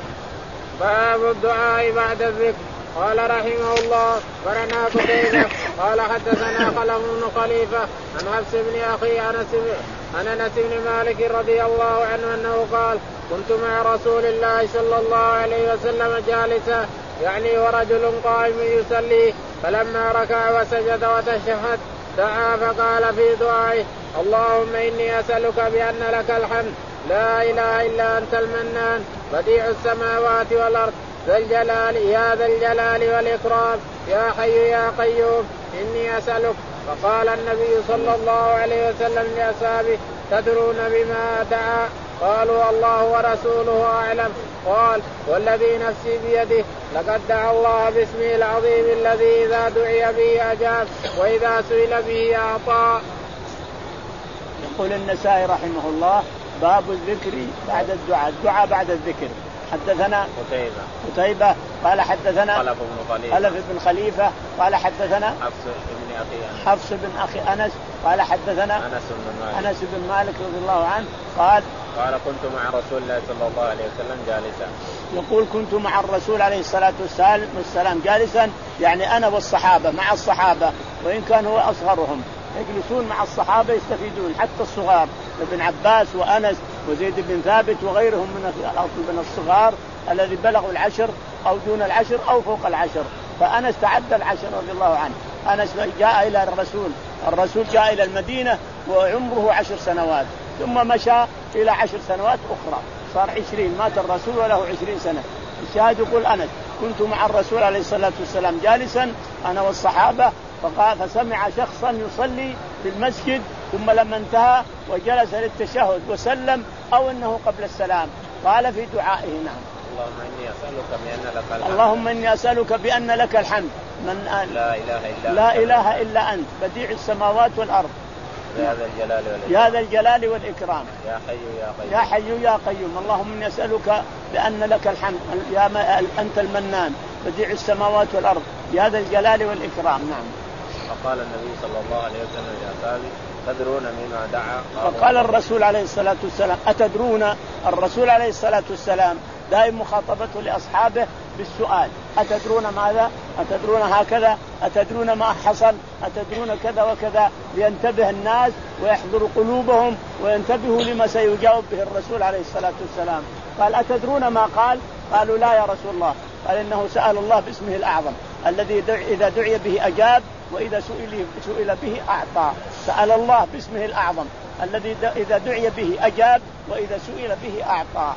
باب الدعاء بعد الذكر. قال رحمه الله برنا قتيبة قال حدثنا خلف بن خليفة عن حفص بن أخي عن أنس بن مالك رضي الله عنه أنه قال كنت مع رسول الله صلى الله عليه وسلم جالسا يعني ورجل قائم يصلي فلما ركع وسجد وتشهد دعا فقال في دعائه اللهم إني أسألك بأن لك الحمد لا إله إلا أنت المنان بديع السماوات والأرض ذا الجلال يا ذا الجلال والإكرام يا حي يا قيوم إني أسألك. فقال النبي صلى الله عليه وسلم لأصحابه تدرون بما دعا؟ قالوا الله ورسوله أعلم. قال والذي نفسي بيده لقد دعا الله باسمه العظيم الذي إذا دعي به أجاب وإذا سئل به أعطى. يقول النسائي رحمه الله باب الذكر بعد الدعاء الدعاء بعد الذكر. حدثنا قتيبة قتيبة قال حدثنا خلف بن خليفة خلف بن خليفة قال حدثنا حفص بن أخي حفص بن أخي أنس قال حدثنا أنس بن مالك أنس بن مالك رضي الله عنه قال قال كنت مع رسول الله صلى الله عليه وسلم جالسا. يقول كنت مع الرسول عليه الصلاة والسلام جالسا يعني أنا والصحابة مع الصحابة وإن كان هو أصغرهم يجلسون مع الصحابة يستفيدون حتى الصغار ابن عباس وأنس وزيد بن ثابت وغيرهم من الصغار الذي بلغوا العشر أو دون العشر أو فوق العشر. فأنس تعدى العشر رضي الله عنه. أنس جاء إلى الرسول الرسول جاء إلى المدينة وعمره عشر سنوات ثم مشى إلى عشر سنوات أخرى صار عشرين مات الرسول وله عشرين سنة. الشاهد يقول أنس كنت مع الرسول عليه الصلاة والسلام جالسا أنا والصحابة فقال فسمع شخصا يصلي في المسجد ثم لما انتهى وجلس للتشهد وسلم أو أنه قبل السلام قال في دعائه نعم اللهم إني أسألك بأن لك الحمد اللهم إني أسألك بأن لك الحمد من لا إله إلا لا إله إلا أنت بديع السماوات والأرض يا ذا الجلال والإكرام يا ذا الجلال والإكرام يا حي يا قيوم يا حي يا قيوم اللهم إني أسألك بأن لك الحمد يا أنت المنان بديع السماوات والأرض يا ذا الجلال والإكرام. نعم. فقال النبي صلى الله عليه وسلم لأصحابه تدرون مما دعا؟ فقال الرسول عليه الصلاة والسلام أتدرون الرسول عليه الصلاة والسلام دائم مخاطبته لأصحابه بالسؤال أتدرون ماذا؟ أتدرون هكذا؟ أتدرون ما حصل؟ أتدرون كذا وكذا لينتبه الناس ويحضر قلوبهم وينتبهوا لما سيجاوب به الرسول عليه الصلاة والسلام. قال أتدرون ما قال؟ قالوا لا يا رسول الله. قال إنه سأل الله باسمه الأعظم الذي إذا دعي به أجاب وإذا سئل, سئل به أعطى. سأل الله باسمه الأعظم الذي إذا دعي به أجاب وإذا سئل به أعطى.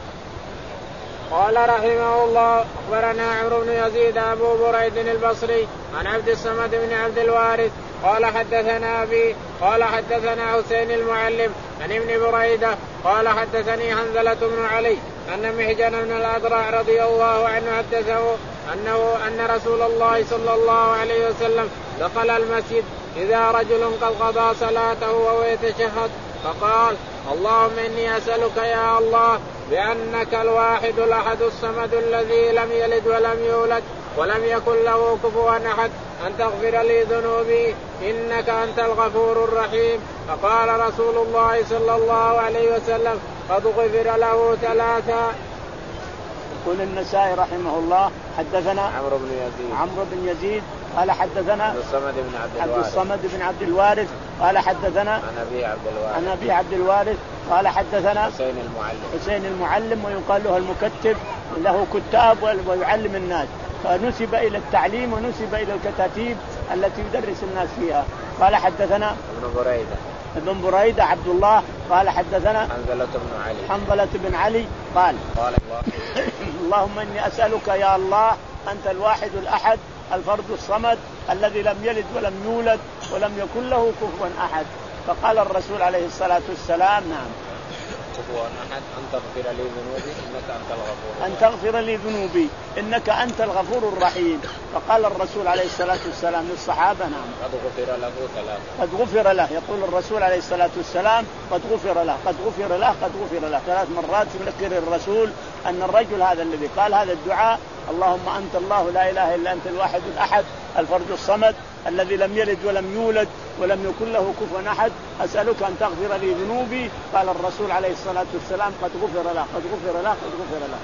قال رحمه الله أخبرنا عمرو بن يزيد أبو بريد البصري عن عبد الصمد بن عبد الوارث قال حدثنا أبي قال حدثنا حسين المعلم عن ابن بريدة قال حدثني حنظلة بن علي أن محجن بن الأذرع رضي الله عنه حدثه أنه أن رسول الله صلى الله عليه وسلم دخل المسجد إذا رجل قد قضى صلاته وهو يتشهد فقال اللهم إني أسألك يا الله بأنك الواحد الأحد الصمد الذي لم يلد ولم يولد ولم يكن له كفوا أحد أن تغفر لي ذنوبي إنك أنت الغفور الرحيم. فقال رسول الله صلى الله عليه وسلم قد غفر له ثلاثا. يقول النسائي رحمه الله حدثنا عمرو بن يزيد عمرو بن يزيد قال حدثنا عبد الصمد بن عبد الوارث عبد الصمد بن عبد الوارث قال حدثنا عن أبي عبد الوارث عن أبي عبد الوارث قال حدثنا حسين المعلم حسين المعلم ويقال له المكتب له كتاب ويعلم الناس فنسب إلى التعليم ونسب إلى الكتاتيب التي يدرس الناس فيها. قال حدثنا ابن بريدة ابن بريدة عبد الله قال حدثنا حنظلة بن علي حنظلة بن علي قال قال الله اللهم إني أسألك يا الله أنت الواحد الأحد الفرد الصمد الذي لم يلد ولم يولد ولم يكن له كفوا أحد. فقال الرسول عليه الصلاة والسلام نعم كفوا أحد أن تغفر لي ذنوبي إنك أنت الغفور أن تغفر لي ذنوبي إنك أنت الغفور الرحيم. فقال الرسول عليه الصلاة والسلام للصحابة نعم قد غفر له ثلاثة قد غفر له. يقول الرسول عليه الصلاة والسلام قد غفر له قد غفر له قد غفر له ثلاث مرات يذكر الرسول أن الرجل هذا الذي قال هذا الدعاء اللهم أنت الله لا إله إلا أنت الواحد الأحد الفرد الصمد الذي لم يلد ولم يولد ولم يكن له كفوا أحد أسألك أن تغفر لي ذنوبي. قال الرسول عليه الصلاة والسلام قد غفر له قد غفر له قد غفر له.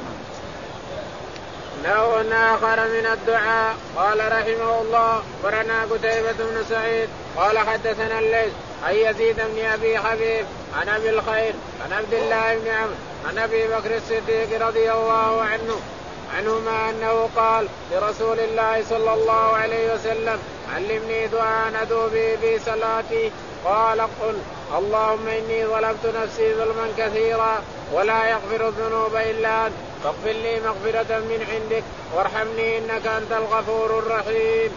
نوع آخر من الدعاء. قال رحمه الله أخبرنا قتيبة بن سعيد قال حدثنا الليث عن يزيد بن أبي حبيب عن أبي الخير عن عبد الله بن عمرو عن أبي بكر الصديق رضي الله عنه عنهما أنه قال لرسول الله صلى الله عليه وسلم علمني دعاء أدعو به في صلاتي قال قل اللهم إني ظلمت نفسي ظلما كثيرا ولا يغفر الذنوب إلا أنت فاغفر لي مغفرة من عندك وارحمني إنك أنت الغفور الرحيم.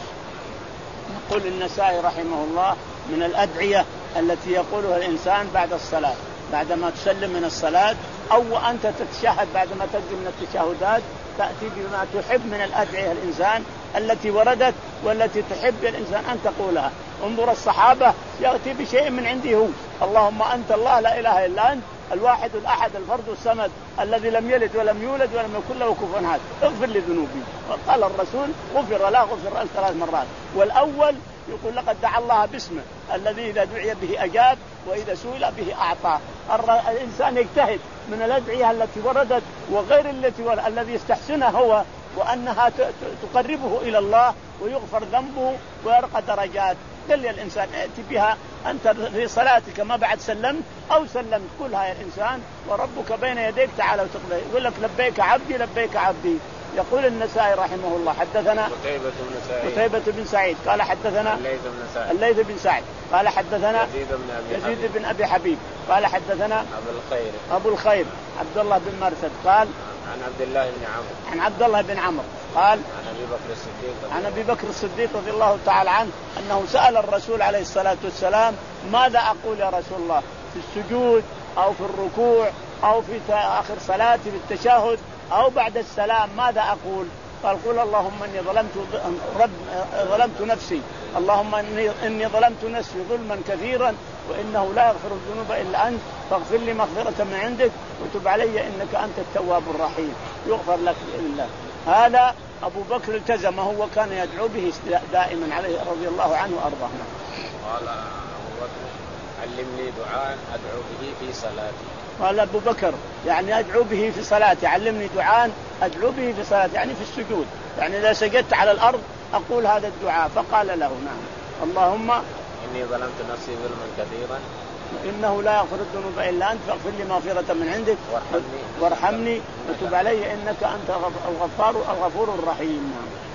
يقول النسائي رحمه الله من الأدعية التي يقولها الإنسان بعد الصلاة بعدما تسلم من الصلاة أو أنت تتشهد بعدما تنزل من التشهدات تأتي بما تحب من الأدعية الإنسان التي وردت والتي تحب الإنسان أن تقولها. انظر الصحابة يأتي بشيء من عنده هو اللهم أنت الله لا إله إلا أنت الواحد الأحد الفرد الصمد الذي لم يلد ولم يولد ولم يكن له كفوا أحد اغفر لي ذنوبي. وقال الرسول غفر له غفر له ثلاث مرات. والأول يقول لقد دعا الله باسمه الذي إذا دعي به أجاب وإذا سئل به أعطى. الإنسان يجتهد من الأدعية التي وردت وغير التي ورد الذي يستحسنها هو وأنها تقربه إلى الله ويغفر ذنبه ويرقى درجات. قل لي الإنسان ائتي بها أنت في صلاتك ما بعد سلمت أو سلمت كلها يا الإنسان وربك بين يديك تعالى وتقبل يقول لك لبيك عبدي لبيك عبدي. يقول النسائي رحمه الله حدثنا قتيبة بن سعيد قتيبة بن سعيد قال حدثنا الليث بن سعد الليث بن سعد قال حدثنا يزيد بن أبي يزيد حبيب بن أبي حبيب قال حدثنا أبو الخير أبو الخير عبد الله بن مرثد قال عن عبد الله بن عمرو عن عبد الله بن عمرو قال عن أبي بكر الصديق عن أبي بكر الصديق رضي الله تعالى عنه أنه سأل الرسول عليه الصلاة والسلام ماذا أقول يا رسول الله في السجود أو في الركوع أو في آخر صلاتي في التشهد أو بعد السلام ماذا أقول؟ قال قل اللهم إني ظلمت رب ظلمت نفسي اللهم إني, إني ظلمت نفسي ظلما كثيرا وإنه لا يغفر الذنوب إلا أنت فاغفر لي مغفرة من عندك وتب علي إنك أنت التواب الرحيم يغفر لك بإذن الله. هذا أبو بكر التزمه وكان يدعو به دائما عليه رضي الله عنه وأرضاه. قال أبو بكر علمني دعاء أدعو به في صلاتي. قال أبو بكر يعني أدعو به في صلاتي علمني دعاء أدعو به في صلاتي يعني في السجود يعني إذا سجدت على الأرض أقول هذا الدعاء. فقال له نعم اللهم إني ظلمت نفسي ظلما كثيرا إنه لا يغفر الذنوب إلا أنت فاغفر لي مغفرة من عندك وارحمني وتب علي إنك أنت الغفار الغفور الرحيم.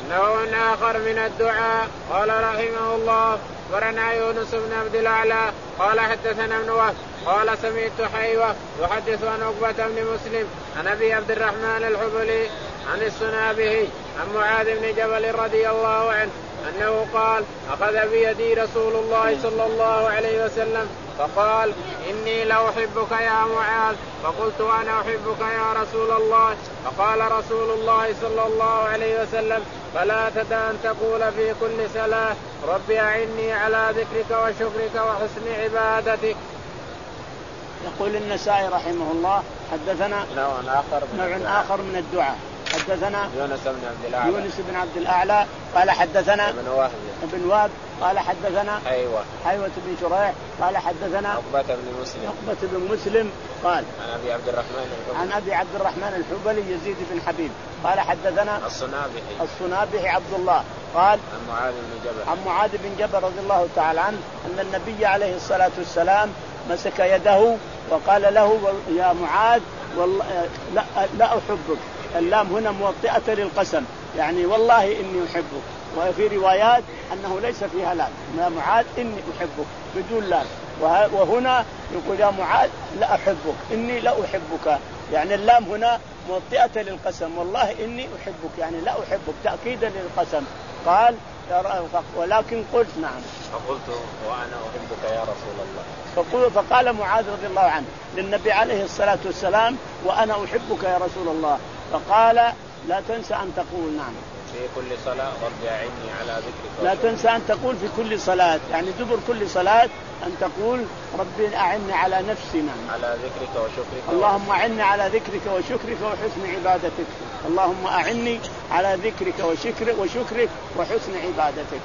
نوع آخر من الدعاء. قال رحمه الله أخبرنا يونس بن عبد الأعلى قال حدثنا ابن وهب قال سمعت حيوة يحدث عن عقبة بن مسلم عن أبي عبد الرحمن الحبلي عن السنابحي عن معاذ بن جبل رضي الله عنه أنه قال أخذ بيدي رسول الله صلى الله عليه وسلم فقال إني لأحبك يا معاذ فقلت أنا أحبك يا رسول الله فقال رسول الله صلى الله عليه وسلم فلا تدع أن تقول في كل صلاة رب أعني على ذكرك وشكرك وحسن عبادتك. يقول النسائي رحمه الله حدثنا نوع آخر من, نوع آخر من الدعاء. حدثنا يونس بن عبد الأعلى يونس بن عبد الأعلى قال حدثنا ابن وهب ابن وهب قال حدثنا حيوة حيوة بن شريح قال حدثنا عقبة بن مسلم عقبة بن مسلم قال عن أبي عبد الرحمن الحبلي عن أبي عبد الرحمن الحبلي يزيد بن حبيب قال حدثنا السنابحي السنابحي عبد الله قال عن معاذ بن جبل عن معاذ بن جبل رضي الله تعالى عنه أن النبي عليه الصلاة والسلام مسك يده وقال له يا معاذ والله لا, لا أحبك. اللام هنا موطئة للقسم يعني والله إني أحبك. وفي روايات أنه ليس فيها لام يا معاذ إني أحبك بدون لام. وهنا يقول يا معاذ لا أحبك إني لا أحبك يعني اللام هنا موطئة للقسم والله إني أحبك يعني لا أحبك تأكيدا للقسم. قال ولكن قلت نعم فقلت وأنا أحبك يا رسول الله. فقل فقال معاذ رضي الله عنه للنبي عليه الصلاة والسلام وأنا أحبك يا رسول الله. فقال لا تنسى أن تقول نعم في كل صلاة رب أعني على ذكرك. لا تنسى أن تقول في كل صلاة يعني دبر كل صلاة أن تقول ربي أعني على نفسي نعم على ذكرك وشكرك. اللهم أعني على ذكرك وشكرك وحسن عبادتك. اللهم أعني على ذكرك وشكرك وشكرك وحسن عبادتك.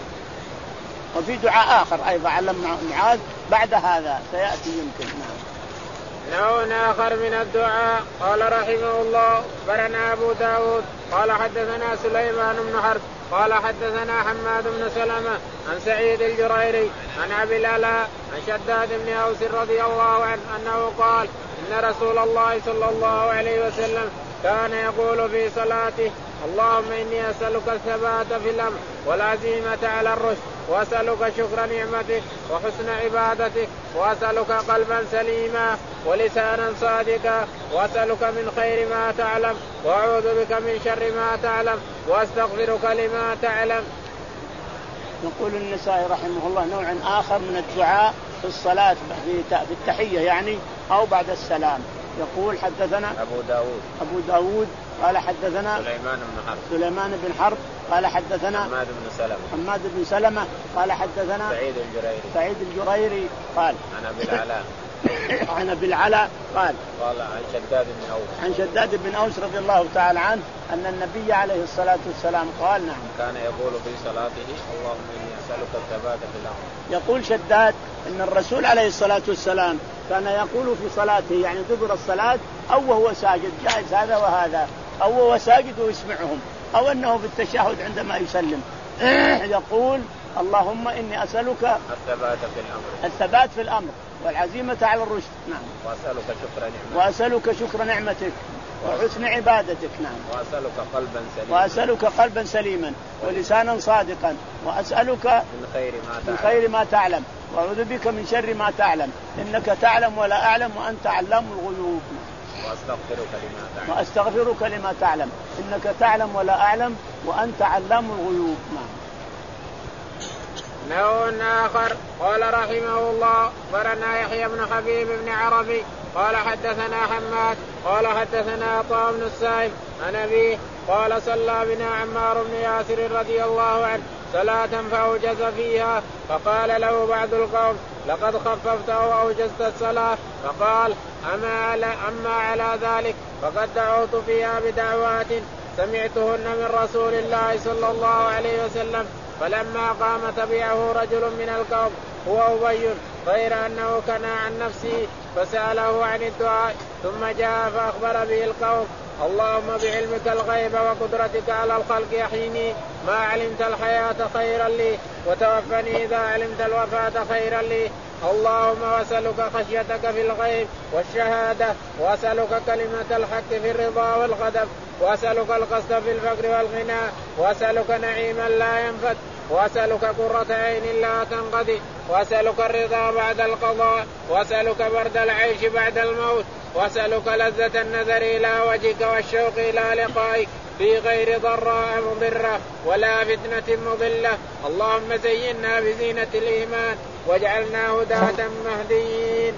وفي دعاء آخر أيضا علم معاذ بعد هذا سيأتي يمكن. نعم. نوع آخر من الدعاء. قال رحمه الله أخبرنا أبو داود قال حدثنا سليمان بن حرب قال حدثنا حماد بن سلمة عن سعيد الجريري عن أبي العلاء عن شداد بن أوس رضي الله عنه أنه قال إن رسول الله صلى الله عليه وسلم كان يقول في صلاته اللهم إني أسألك الثبات في الأمر والعزيمة على الرشد وأسألك شكر نعمتك وحسن عبادتك وأسألك قلبا سليما ولسانا صادقا وأسألك من خير ما تعلم وأعوذ بك من شر ما تعلم وأستغفرك لما تعلم. يقول النسائي رحمه الله نوع آخر من الدعاء في الصلاة في التحية يعني أو بعد السلام. يقول حدثنا أبو داود أبو داود قال حدثنا سليمان بن حرب سليمان بن حرب قال حدثنا حماد بن سلمة حماد بن سلمة قال حدثنا سعيد الجريري سعيد الجريري قال عن أبي العلاء عن أبي العلاء قال قال عن شداد بن أوس عن شداد بن أوس رضي الله تعالى عنه أن النبي عليه الصلاة والسلام قال نعم كان يقول في صلاته اللهم إني أسألك الثبات في الأمر. يقول شداد أن الرسول عليه الصلاة والسلام كان يقول في صلاته يعني دبر الصلاة أو وهو ساجد جائز هذا وهذا أو وهو ساجد ويسمعهم أو أنه في التشهد عندما يسلم يقول اللهم إني أسألك الثبات في الأمر الثبات في الأمر والعزيمة على الرشد نعم وأسألك شكر نعمتك وأسألك شكر نعمتك وحسن عبادتك نعم وأسألك قلبا سليما وأسألك قلبا سليما ولسانا صادقا وأسألك من خير ما تعلم من خير ما تعلم وأعوذ بك من شر ما تعلم إنك تعلم ولا أعلم وأنت علام الغيوب وأستغفرك لما تعلم وأستغفرك لما تعلم إنك تعلم ولا أعلم وأنت علام الغيوب. نوع آخر. قال رحمه الله أخبرنا يحيى بن حبيب بن عربي قال حدثنا حماد قال حدثنا عطاء بن السائب عن أبيه قال صلى بنا عمار بن ياسر رضي الله عنه صلاة فأوجز فيها فقال له بعض القوم لقد خففت أو أوجزت الصلاة فقال أما على, أما على ذلك فقد دعوت فيها بدعوات سمعتهن من رسول الله صلى الله عليه وسلم فلما قام تبعه رجل من القوم هو أبي غير أنه كان عن نفسه فسأله عن الدعاء ثم جاء فأخبر به القوم اللهم بعلمك الغيب وقدرتك على الخلق يحيني ما علمت الحياة خيرا لي وتوفني إذا علمت الوفاة خيرا لي اللهم واسألك خشيتك في الغيب والشهادة واسألك كلمة الحق في الرضا والغضب واسألك القصد في الفقر والغنى واسألك نعيما لا ينفد واسألك قرة عين لا تنقضي واسألك الرضا بعد القضاء واسألك برد العيش بعد الموت واسألك لذة النظر إلى وجهك والشوق إلى لقائك في غير ضراء مضرة ولا فتنة مضلة. اللهم زينا بزينة الإيمان واجعلنا هداة مهديين.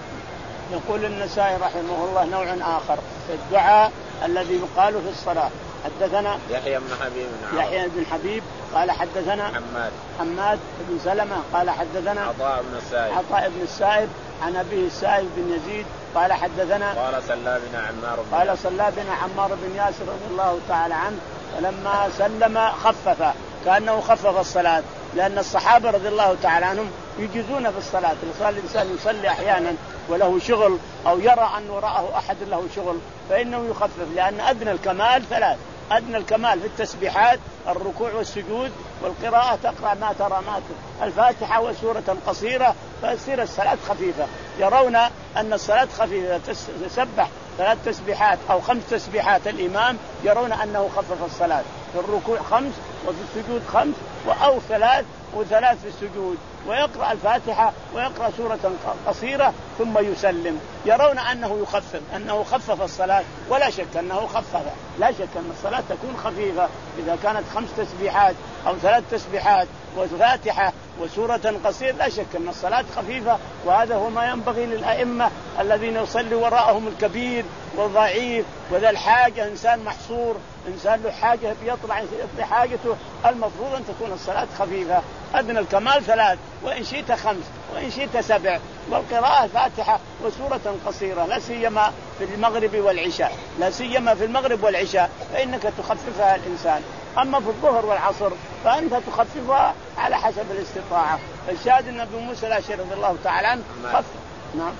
يقول النسائي رحمه الله نوع آخر في الدعاء الذي يقال في الصلاة. حدثنا يحيى بن حبيب يحيى بن حبيب قال حدثنا حماد حماد بن سلمة قال حدثنا عطاء بن السائب عطاء بن السائب عن أبيه السائب بن يزيد قال حدثنا قال صلى بنا عمار بن قال صلى بنا عمار بن ياسر رضي الله تعالى عنه فلما سلم خفف كأنه خفف الصلاة لأن الصحابة رضي الله تعالى عنهم يجيزون في الصلاة. الإنسان يصلي أحيانا وله شغل أو يرى أن وراءه أحد له شغل فإنه يخفف لأن أدنى الكمال ثلاث. أدنى الكمال في التسبيحات الركوع والسجود والقراءة تقرأ ما ترى ما الفاتحة وسورة قصيرة فتصير الصلاة خفيفة. يرون أن الصلاة خفيفة تسبح ثلاث تسبيحات أو خمس تسبيحات الإمام يرون أنه خفف الصلاة. في الركوع خمس وفي السجود خمس أو ثلاث وثلاث في السجود ويقرأ الفاتحة ويقرأ سورة قصيرة ثم يسلم. يرون أنه يخفف أنه خفف الصلاة ولا شك أنه خفف. لا شك أن الصلاة تكون خفيفة إذا كانت خمس تسبيحات أو ثلاث تسبيحات وفاتحة وسورة قصيرة لا شك أن الصلاة خفيفة. وهذا هو ما ينبغي للأئمة الذين يصلي وراءهم الكبير والضعيف وذا الحاجة إنسان محصور إنسان له حاجة بيطلع يقضي حاجته المفروض أن تكون الصلاة خفيفة. أدنى الكمال ثلاث وإن شئت خمس وإن شئت سبع والقراءة فاتحة وسورة قصيرة لا سيما في المغرب والعشاء لا سيما في المغرب والعشاء فإنك تخففها الإنسان. أما في الظهر والعصر فأنت تخففها على حسب الاستطاعة. الشاهد أن أبو موسى الأشعري رضي الله تعالى عنه خفف نعم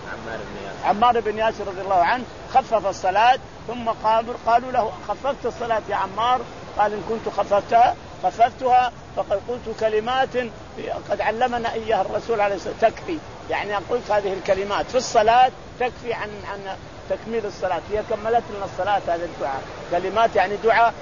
عمار بن ياسر رضي الله عنه خفف الصلاة ثم قالوا قالوا له خففت الصلاة يا عمار قال إن كنت خففتها خففتها فقد قلت كلمات قد علمنا إياها الرسول عليه الصلاة والسلام تكفي يعني قلت هذه الكلمات في الصلاة تكفي عن عن تكميل الصلاة. هي كملت لنا الصلاة هذا الدعاء كلمات يعني دعاء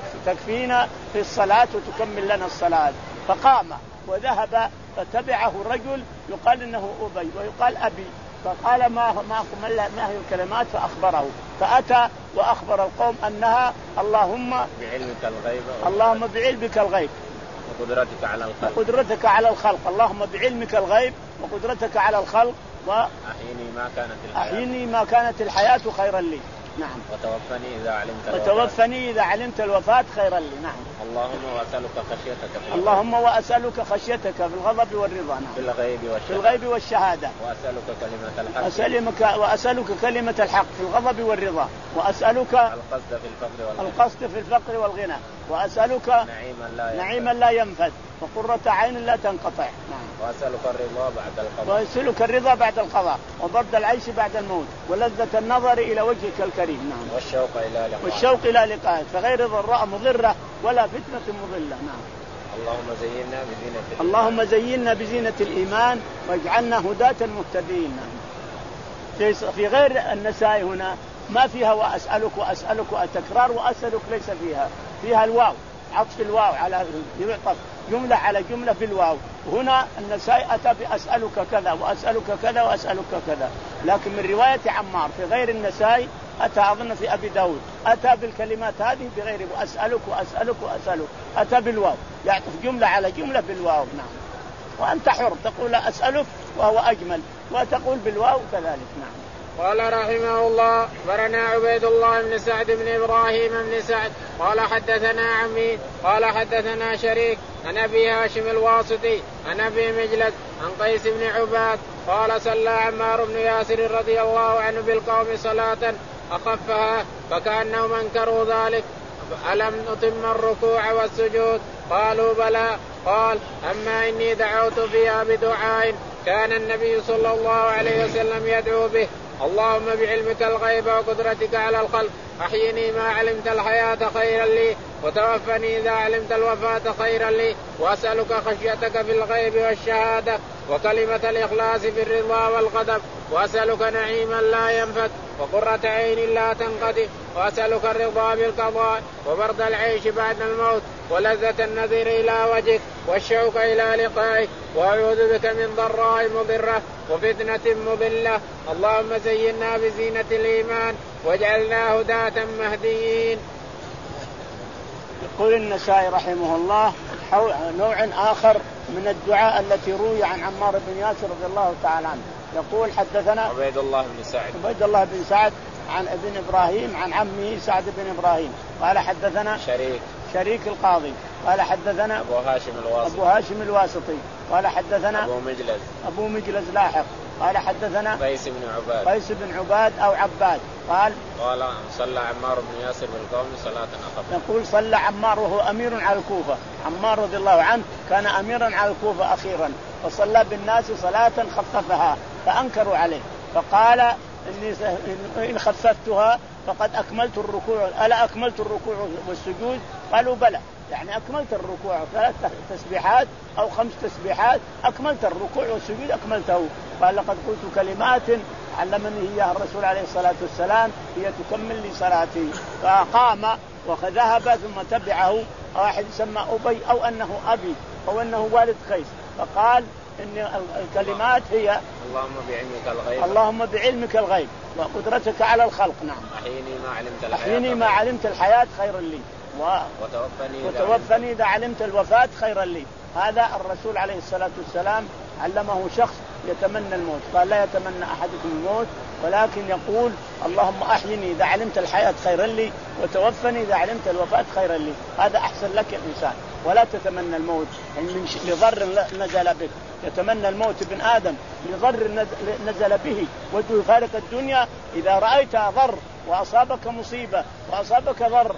تكفينا في الصلاة وتكمل لنا الصلاة. فقام وذهب فتبعه رجل يقال إنه أبي ويقال أبي فقال ما ما ما هي الكلمات فأخبره فأتى وأخبر القوم أنها اللهم بعلمك الغيب اللهم بعلمك الغيب وقدرتك على الخلق وقدرتك على الخلق اللهم بعلمك الغيب وقدرتك على الخلق وأحيني ما كانت الحياة أحيني ما كانت الحياة خيرا لي نعم وتوفني إذا علمت الوفاة وتوفني إذا علمت الوفاة خيرا لي نعم. اللهم وأسألك خشيتك في اللهم وأسألك خشيتك في الغضب والرضا نعم. في الغيب والشهادة في الغيب والشهادة وأسألك كلمة الحق أسألك وأسألك كلمة الحق في الغضب والرضا وأسألك القصد في الفقر والغنى القصد في الفقر والغنى وأسألك نعيما لا نعيما لا ينفد وقرة عين لا تنقطع نعم. وأسألك الرضا بعد القضاء وأسألك الرضا بعد القضاء وبرد العيش بعد الموت ولذة النظر إلى وجهك الكريم نعم. والشوق إلى لقائك والشوق إلى لقائك فغير ضراء مضرة ولا فتنة مضلة نعم. اللهم زينا بزينة اللهم زينا بزينة الإيمان واجعلنا هداة مهتدين نعم. في غير النساء هنا ما فيها وأسألك وأسألك وأتكرار وأسألك ليس فيها فيها الواو عطف الواو على يعطف جملة على جملة في الواو. هنا النسائي أتى بأسألك كذا وأسألك كذا وأسألك كذا لكن من رواية عمار في غير النسائي أتى أظن في أبي داود أتى بالكلمات هذه بغير وأسألك وأسألك وأسألك أتى بالواو يعطف جملة على جملة بالواو نعم. وأنت حر تقول أسألك وهو أجمل وتقول بالواو كذلك نعم. قال رحمه الله برنا عبيد الله بن سعد بن إبراهيم بن سعد قال حدثنا عمي قال حدثنا شريك عن أبي هاشم الواسطي عن أبي مجلد عن قيس بن عباد قال صلى عمار بن ياسر رضي الله عنه بالقوم صلاة أخفها فكأنهم أنكروا ذلك ألم نتم الركوع والسجود قالوا بلى قال أما إني دعوت فيها بدعاء كان النبي صلى الله عليه وسلم يدعو به اللهم بعلمك الغيب وقدرتك على الخلق أحيني ما علمت الحياة خيرا لي وتوفني إذا علمت الوفاة خيرا لي، وأسألك خشيتك في الغيب والشهادة، وكلمة الإخلاص في الرضا والغضب، وأسألك نعيما لا ينفد، وقرة عين لا تنقضي، وأسألك الرضا بالقضاء، وبرد العيش بعد الموت، ولذة النذر إلى وجهك، والشوق إلى لقائك، وأعوذ بك من ضراء مضرة وفتنة مضلة. اللهم زينا بزينة الإيمان واجعلنا هداة مهديين. يقول النسائي رحمه الله نوع آخر من الدعاء التي روي عن عمار بن ياسر رضي الله تعالى عنه. يقول حدثنا عبيد الله بن سعد عبيد الله بن سعد عن ابن إبراهيم عن عمه سعد بن إبراهيم قال حدثنا شريك شريك القاضي قال حدثنا أبو هاشم الواسطي أبو هاشم الواسطي قال حدثنا أبو مجلز أبو مجلز لاحق قال حدثنا قيس بن عباد قيس بن عباد أو عباد قال قال صلى عمار بن ياسر بالقوم صلاة أخف. يقول صلى عمار وهو أمير على الكوفة. عمار رضي الله عنه كان أميرا على الكوفة أخيرا، فصلى بالناس صلاة خففها فأنكروا عليه، فقال إني إن خففتها فقد أكملت الركوع. ألا أكملت الركوع والسجود؟ قالوا بلى، يعني أكملت الركوع ثلاث تسبيحات أو خمس تسبيحات، أكملت الركوع والسجود أكملته. قال لقد قلت كلمات علمني إياها الرسول عليه الصلاة والسلام هي تكمل لي صلاتي. فقام وذهب ثم تبعه واحد يسمى أبي أو أنه أبي أو أنه والد قيس، فقال إن الكلمات هي اللهم بعلمك الغيب اللهم بعلمك الغيب وقدرتك على الخلق. نعم. أحيني ما علمت الحياة أحيني ما علمت الحياة خيرا لي و... وتوفني, وتوفني إذا علمت الوفاة خيرا لي. هذا الرسول عليه الصلاة والسلام علمه شخص يتمنى الموت، قال لا يتمنى أحدكم الموت ولكن يقول اللهم أحيني إذا علمت الحياة خيرا لي وتوفني إذا علمت الوفاة خيرا لي. هذا أحسن لك يا إنسان، ولا تتمنى الموت لضر نزل بك. يتمنى الموت ابن آدم لضر نزل به وتفارق الدنيا. إذا رأيت ضر وأصابك مصيبة وأصابك ضر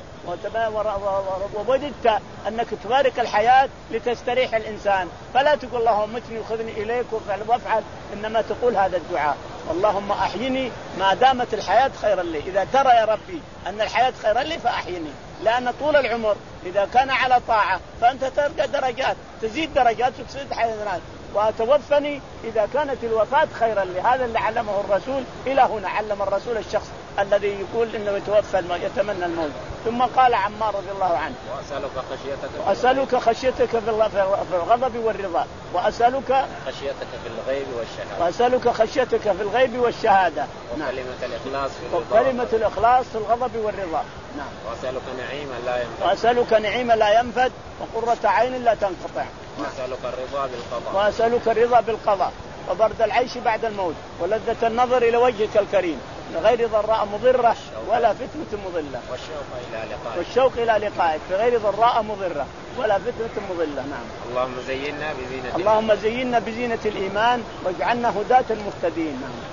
ووجدت أنك تفارق الحياة لتستريح الإنسان، فلا تقول اللهم اتني وخذني إليك وافعل، إنما تقول هذا الدعاء اللهم أحيني ما دامت الحياة خيرا لي. إذا ترى يا ربي أن الحياة خيرا لي فأحيني، لأن طول العمر إذا كان على طاعة فأنت ترقى درجات، تزيد درجات وتزيد حياة. وتوفني إذا كانت الوفاة خيرا لي. هذا اللي علمه الرسول. إلى هنا علم الرسول الشخص الذي يقول إنه يتوفى يتمنى الموت. ثم قال عمار رضي الله عنه وأسألك خشيتك وأسألك خشيتك في الغضب والرضا، وأسألك خشيتك في الغيب والشهادة وأسألك خشيتك في الغيب والشهادة. وكلمة الإخلاص في الرضا وكلمة الإخلاص في الغضب والرضا. نعم. وأسألك نعيما لا ينفد وأسألك نعيما لا ينفد وقرة عين لا تنقطع. وأسألك الرضا بالقضاء وأسألك الرضا بالقضاء وبرد العيش بعد الموت ولذة النظر إلى وجهك الكريم غير ضراء مضرة ولا فتنة مضلة. والشوق إلى لقائك والشوق إلى لقائك غير ضراء مضرة ولا فتنة مضلة. نعم. اللهم زينا بزينة اللهم زينا بزينة الإيمان واجعلنا هداة المهتدين. نعم.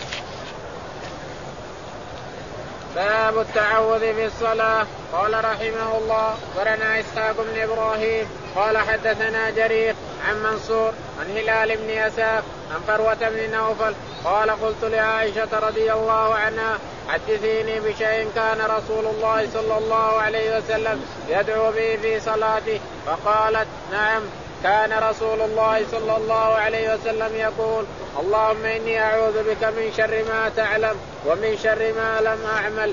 باب التعوذ في الصلاة. قال رحمه الله قرنا إسحاق بن إبراهيم قال حدثنا جرير عن منصور عن هلال بن يساف عن فروة بن نوفل قال قلت لعائشة رضي الله عنها حدثيني بشيء كان رسول الله صلى الله عليه وسلم يدعو به في صلاته، فقالت نعم كان رسول الله صلى الله عليه وسلم يقول اللهم إني أعوذ بك من شر ما تعلم ومن شر ما لم أعمل.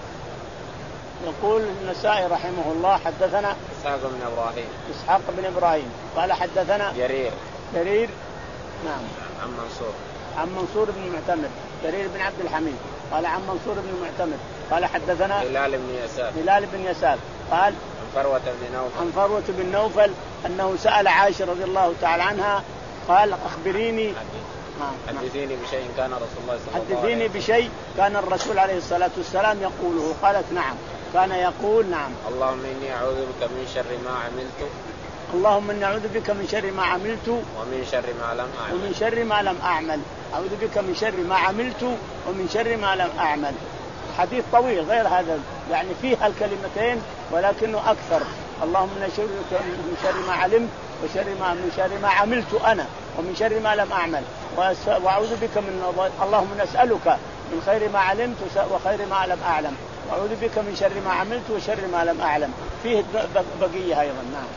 يقول النسائي رحمه الله حدثنا إسحاق بن إبراهيم إسحاق بن إبراهيم قال حدثنا جرير جرير نعم عن منصور عن منصور بن المعتمد جرير بن عبد الحميد قال عن منصور بن المعتمد قال حدثنا هلال بن يساف هلال بن يساف قال عن فروة بن نوفل عن فروة بن نوفل أنه سأل عائشة رضي الله تعالى عنها قال أخبريني حدثيني بشيء كان رسول الله صلى الله عليه وسلم حدثيني بشيء كان الرسول عليه الصلاة والسلام يقوله. قالت نعم كان يقول نعم اللهم إني أعوذ بك من شر ما عملت اللهم إني أعوذ بك من شر ما عملت ومن شر ما لم أعمل ومن شر ما لم أعمل. أعوذ بك من شر ما عملت ومن شر ما لم أعمل. حديث طويل غير هذا يعني فيها الكلمتين ولكنه أكثر. اللهم من شر ما علمت وشر ما من شر ما عملت أنا ومن شر ما لم أعمل وأعوذ بك من اللهم نسألك من خير ما علمت وخير ما لم أعلم وأعوذ بك من شر ما عملت وشر ما لم أعلم. فيه بقية أيضا. نعم.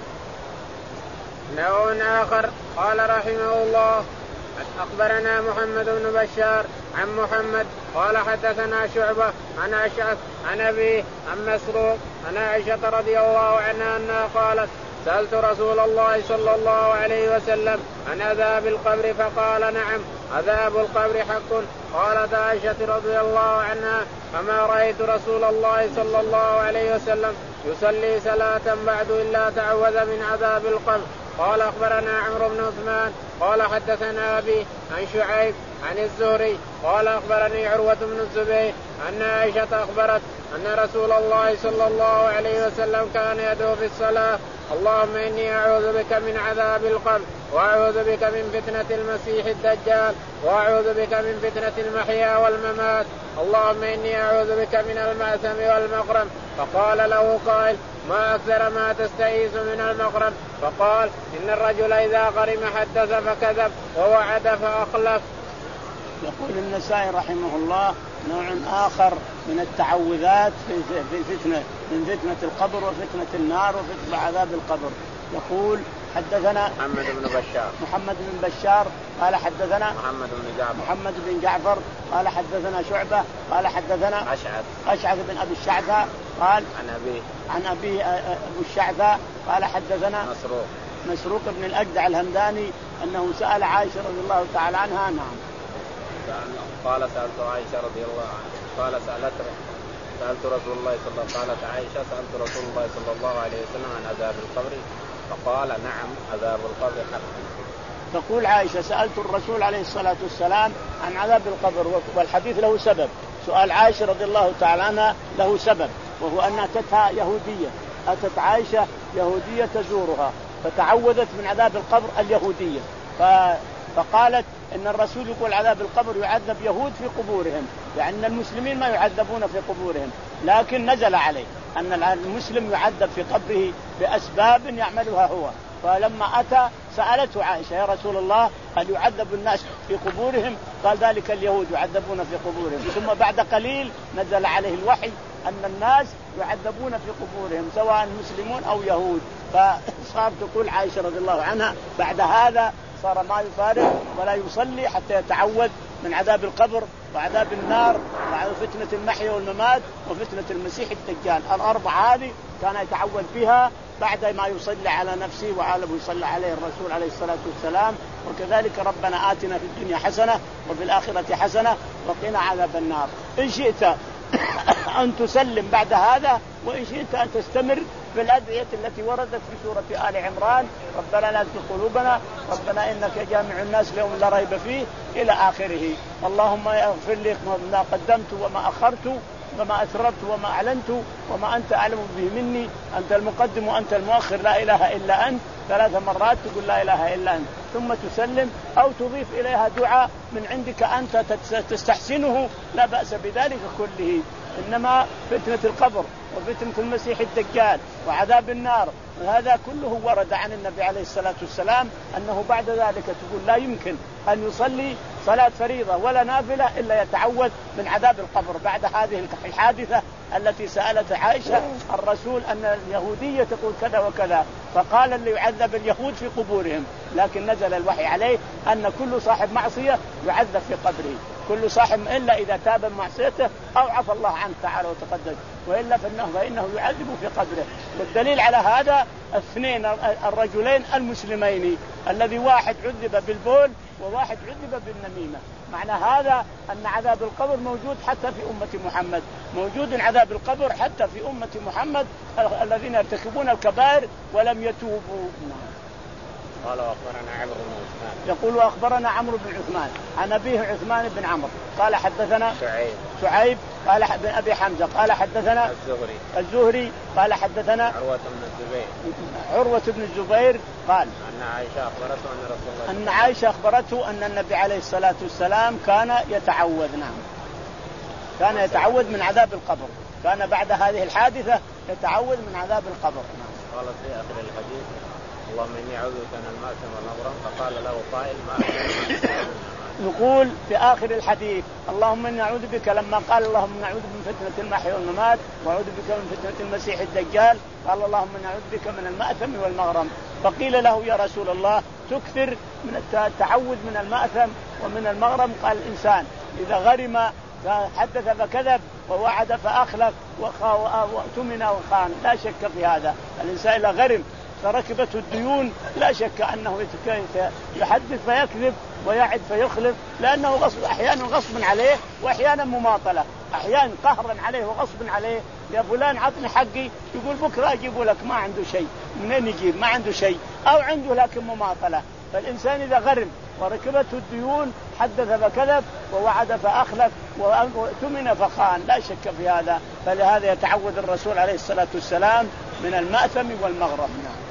نوع آخر. قال رحمه الله أخبرنا محمد بن بشار عن محمد قال حدثنا شعبة عن أشعث عن أبيه عن مسروق عن عائشة رضي الله عنها أنها قالت سألت رسول الله صلى الله عليه وسلم عن عذاب القبر فقال نعم عذاب القبر حق. قالت عائشة رضي الله عنها فما رأيت رسول الله صلى الله عليه وسلم يصلي صلاة بعد إلا تعوذ من عذاب القبر. قال أخبرنا عمرو بن عثمان قال حدثنا أبي عن شعيب عن الزهري قال أخبرني عروة بن الزبير أن عائشة أخبرت أن رسول الله صلى الله عليه وسلم كان يدعو في الصلاة اللهم إني أعوذ بك من عذاب القبر وأعوذ بك من فتنة المسيح الدجال وأعوذ بك من فتنة المحيا والممات اللهم إني أعوذ بك من المأثم والمغرم. فقال له قائل ما أكثر ما تستعيذ من المغرم؟ فقال إن الرجل إذا غرم حدث فكذب ووعد فأخلف. يقول النسائي رحمه الله نوع آخر من التعوذات في فتنة من فتنة القبر وفتنة النار وفتنة عذاب القبر. يقول حدثنا محمد بن بشار محمد بن بشار قال حدثنا محمد بن جعفر محمد بن جعفر قال حدثنا شعبة قال حدثنا أشعث أشعث بن أبي الشعثاء قال عن أبيه عن أبيه أبو الشعثاء قال حدثنا مسروق مسروق بن الأجدع الهمداني أنه سأل عائشة رضي الله تعالى عنها. نعم. قال سألت عائشة رضي الله عنها قال سألت سألت رسول الله صلى الله عليه وسلم قالت عائشة سألت رسول الله صلى الله عليه وسلم عن عذاب القبر فقال نعم عذاب القبر حق. تقول عائشة سألت الرسول عليه الصلاة والسلام عن عذاب القبر والحديث له سبب. سؤال عائشة رضي الله تعالى عنها له سبب وهو أن أتتها يهودية أتت عائشة يهودية تزورها فتعوذت من عذاب القبر اليهودية فقالت إن الرسول يقول عذاب القبر يعذب يهود في قبورهم يعني المسلمين ما يعذبون في قبورهم لكن نزل عليه أن المسلم يعذب في قبره بأسباب يعملها هو. فلما أتى سألته عائشة يا رسول الله هل يعذب الناس في قبورهم؟ قال ذلك اليهود يعذبون في قبورهم. ثم بعد قليل نزل عليه الوحي أن الناس يعذبون في قبورهم سواء مسلمون أو يهود. فصار تقول عائشة رضي الله عنها بعد هذا صار ما يفارق ولا يصلي حتى يتعوذ من عذاب القبر وعذاب النار وفتنة المحيا والممات وفتنة المسيح الدجال. الأربع هذه كان يتعوذ بها بعد ما يصلي على نفسه وعلى يصلي عليه الرسول عليه الصلاة والسلام. وكذلك ربنا آتنا في الدنيا حسنة وفي الآخرة حسنة وقنا عذاب النار. إن شئت أن تسلم بعد هذا وإن شئت أن تستمر في الأدعية التي وردت في سورة آل عمران ربنا لا تزغ قلوبنا ربنا إنك جامع الناس ليوم لا ريب فيه إلى آخره. اللهم اغفر لي ما قدمت وما أخرت وما أسررت وما أعلنت وما أنت أعلم به مني أنت المقدم وأنت المؤخر لا إله إلا أنت ثلاث مرات تقول لا إله إلا أنت ثم تسلم أو تضيف إليها دعاء من عندك أنت تستحسنه لا بأس بذلك كله. إنما فتنة القبر وفتنة المسيح الدجال وعذاب النار هذا كله ورد عن النبي عليه الصلاة والسلام أنه بعد ذلك تقول لا يمكن أن يصلي صلاة فريضة ولا نافلة إلا يتعوذ من عذاب القبر. بعد هذه الحادثة التي سألت عائشة الرسول أن اليهودية تقول كذا وكذا فقال اللي يعذب اليهود في قبورهم لكن نزل الوحي عليه أن كل صاحب معصية يعذب في قبره كل صاحب إلا إذا تاب من معصيته أو عفى الله عنه تعالى وتقدس وإلا فإنه, فإنه يعذب في قبره. والدليل على هذا اثنين الرجلين المسلمين الذي واحد عذب بالبول وواحد عذب بالنميمة. معنى هذا أن عذاب القبر موجود حتى في أمة محمد موجود عذاب القبر حتى في أمة محمد الذين يرتكبون الكبائر ولم يتوبوا. قال وأخبرنا عمرو بن عثمان يقول وأخبرنا عمرو بن عثمان عن أبيه عثمان بن عمرو قال حدثنا شعيب شعيب قال بن أبي حمزة قال حدثنا الزهري الزهري قال حدثنا عروة بن الزبير عروة بن الزبير قال أن عائشة أخبرته أن رسول الله أن عائشة أخبرته أن النبي عليه الصلاة والسلام كان يتعوذ نعم كان يتعوذ من عذاب القبر كان بعد هذه الحادثة يتعوذ من عذاب القبر. نعم. قالت في آخر الحديث اللهم إني أعوذ بك من المأثم والمغرم فقال له قائل ما يقول في آخر الحديث اللهم إني أعوذ بك، لما قال اللهم نعوذ من فتنة المحيا والممات وأعوذ بك من فتنة المسيح الدجال، قال اللهم إني أعوذ بك من المأثم والمغرم. فقيل له يا رسول الله تكثر من التعوذ من المأثم ومن المغرم؟ قال الإنسان إذا غرم حدث فكذب ووعد فأخلف وأؤتمن وخان، لا شك في هذا. الإنسان إذا غرم فركبته الديون لا شك أنه يحدث فيكذب ويعد فيخلف، لأنه غصب، أحيانا غصب عليه وأحيانا مماطلة، أحيانا قهرا عليه وغصب عليه. يا فلان عطني حقي، يقول بكرة أجيب لك، ما عنده شيء، منين يجيب؟ ما عنده شيء، أو عنده لكن مماطلة. فالإنسان إذا غرم وركبته الديون حدث فكذب ووعد فأخلف وأؤتمن فخان، لا شك في هذا. فلهذا يتعوذ الرسول عليه الصلاة والسلام من المأثم والمغرم.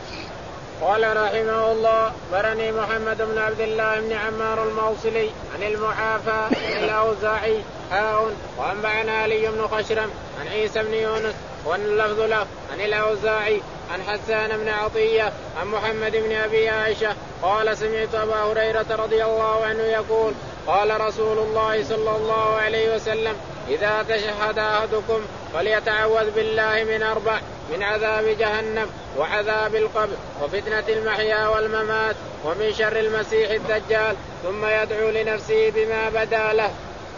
قال رحمه الله برني محمد بن عبد الله بن عمار الموصلي عن المعافى عن الأوزاعي حاء وأنبأنا علي بن خشرم عن عيسى بن يونس واللفظ له عن الأوزاعي عن حسان بن عطية عن محمد بن أبي عائشة قال سمعت أبا هريرة رضي الله عنه يقول قال رسول الله صلى الله عليه وسلم إذا تشهد أحدكم فليتعوذ بالله من أربع: من عذاب جهنم وعذاب القبر وفتنة المحيا والممات ومن شر المسيح الدجال، ثم يدعو لنفسه بما بدا له.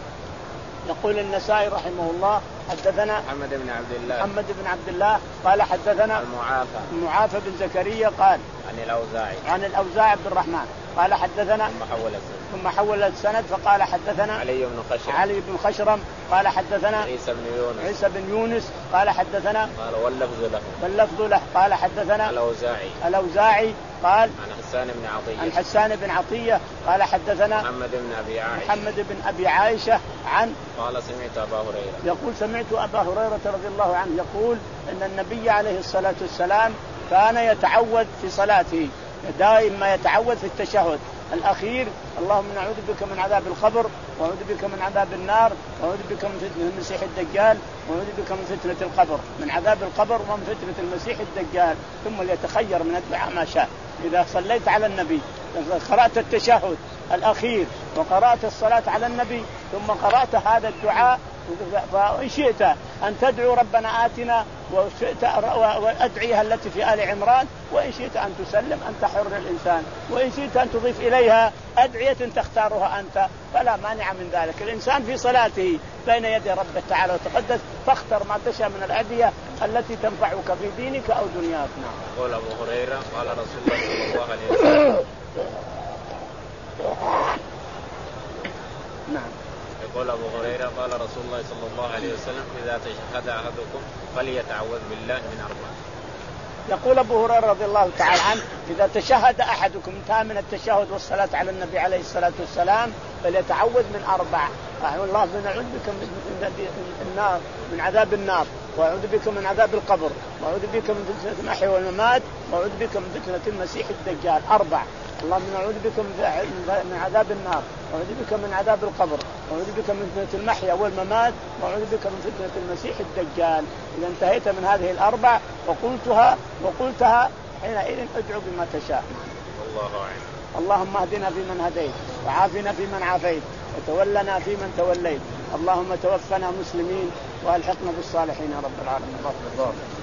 يقول النسائي رحمه الله حدثنا محمد بن عبد الله محمد بن عبد الله قال حدثنا المعافى المعافى بن زكريا قال عن الأوزاعي عن الأوزاعي عبد الرحمن قال حدثنا ثم حول السند ثم حول السند فقال حدثنا علي بن خشرم علي بن خشرم قال حدثنا عيسى بن يونس عيسى بن يونس قال حدثنا قال واللفظ له واللفظ له قال حدثنا الأوزاعي الأوزاعي قال عن حسان بن عطية عن حسان بن عطية قال حدثنا محمد بن أبي عائشة محمد بن أبي عائشة عن قال سمعت أبا هريرة يقول سمعت أبا هريرة رضي الله عنه يقول أن النبي عليه الصلاة والسلام كان يتعوذ في صلاته، دائما يتعوذ في التشهد الأخير: اللهم نعوذ بك من عذاب القبر وأعوذ بك من عذاب النار وأعوذ بك من فتنة المسيح الدجال وأعوذ بك من فتنة القبر، من عذاب القبر ومن فتنة المسيح الدجال. ثم ليتخير من الدعاء ما شاء. إذا صليت على النبي قرأت التشهد الأخير وقرأت الصلاة على النبي ثم قرأت هذا الدعاء، فإن شئت أن تدعو ربنا آتنا وشئت وأدعيها التي في آل عمران، وإن شئت أن تسلم أنت حر الإنسان، وإن شئت أن تضيف إليها أدعية تختارها أنت، فلا مانع من ذلك. الإنسان في صلاته بين يدي ربه تعالى وتقدس فاختر ما تشاء من الأدعية التي تنفعك في دينك أو دنياك. نعم. قال أبو هريرة قال رسول الله صلى الله عليه وسلم نعم. يقول أبو هريرة قال رسول الله صلى الله عليه وسلم إذا تشهد أحدكم فليتعوذ بالله من أربع. يقول أبو هريرة رضي الله تعالى عنه إذا تشهد أحدكم، انتهى من التشهد والصلاة على النبي عليه الصلاة والسلام، فليتعوذ من أربع: الله نعوذ بك من النار، من عذاب النار، وأعوذ بك من عذاب القبر، وأعوذ بك من فتنة المحيا والممات، وأعوذ بك من فتنة المسيح الدجال. أربع: اللهم نعوذ بك من عذاب النار، وأعوذ بك من عذاب القبر، وأعوذ بك من فتنة المحيا والممات، وأعوذ بك من فتنة المسيح الدجال. إذا انتهيت من هذه الأربع وقلتها وقلتها حينئذ ادعو بما تشاء. والله أعلم. اللهم اهدنا فيمن هديت، وعافنا فيمن عافيت، وتولنا فيمن توليت، اللهم توفنا مسلمين والحقنا بالصالحين يا رب العالمين.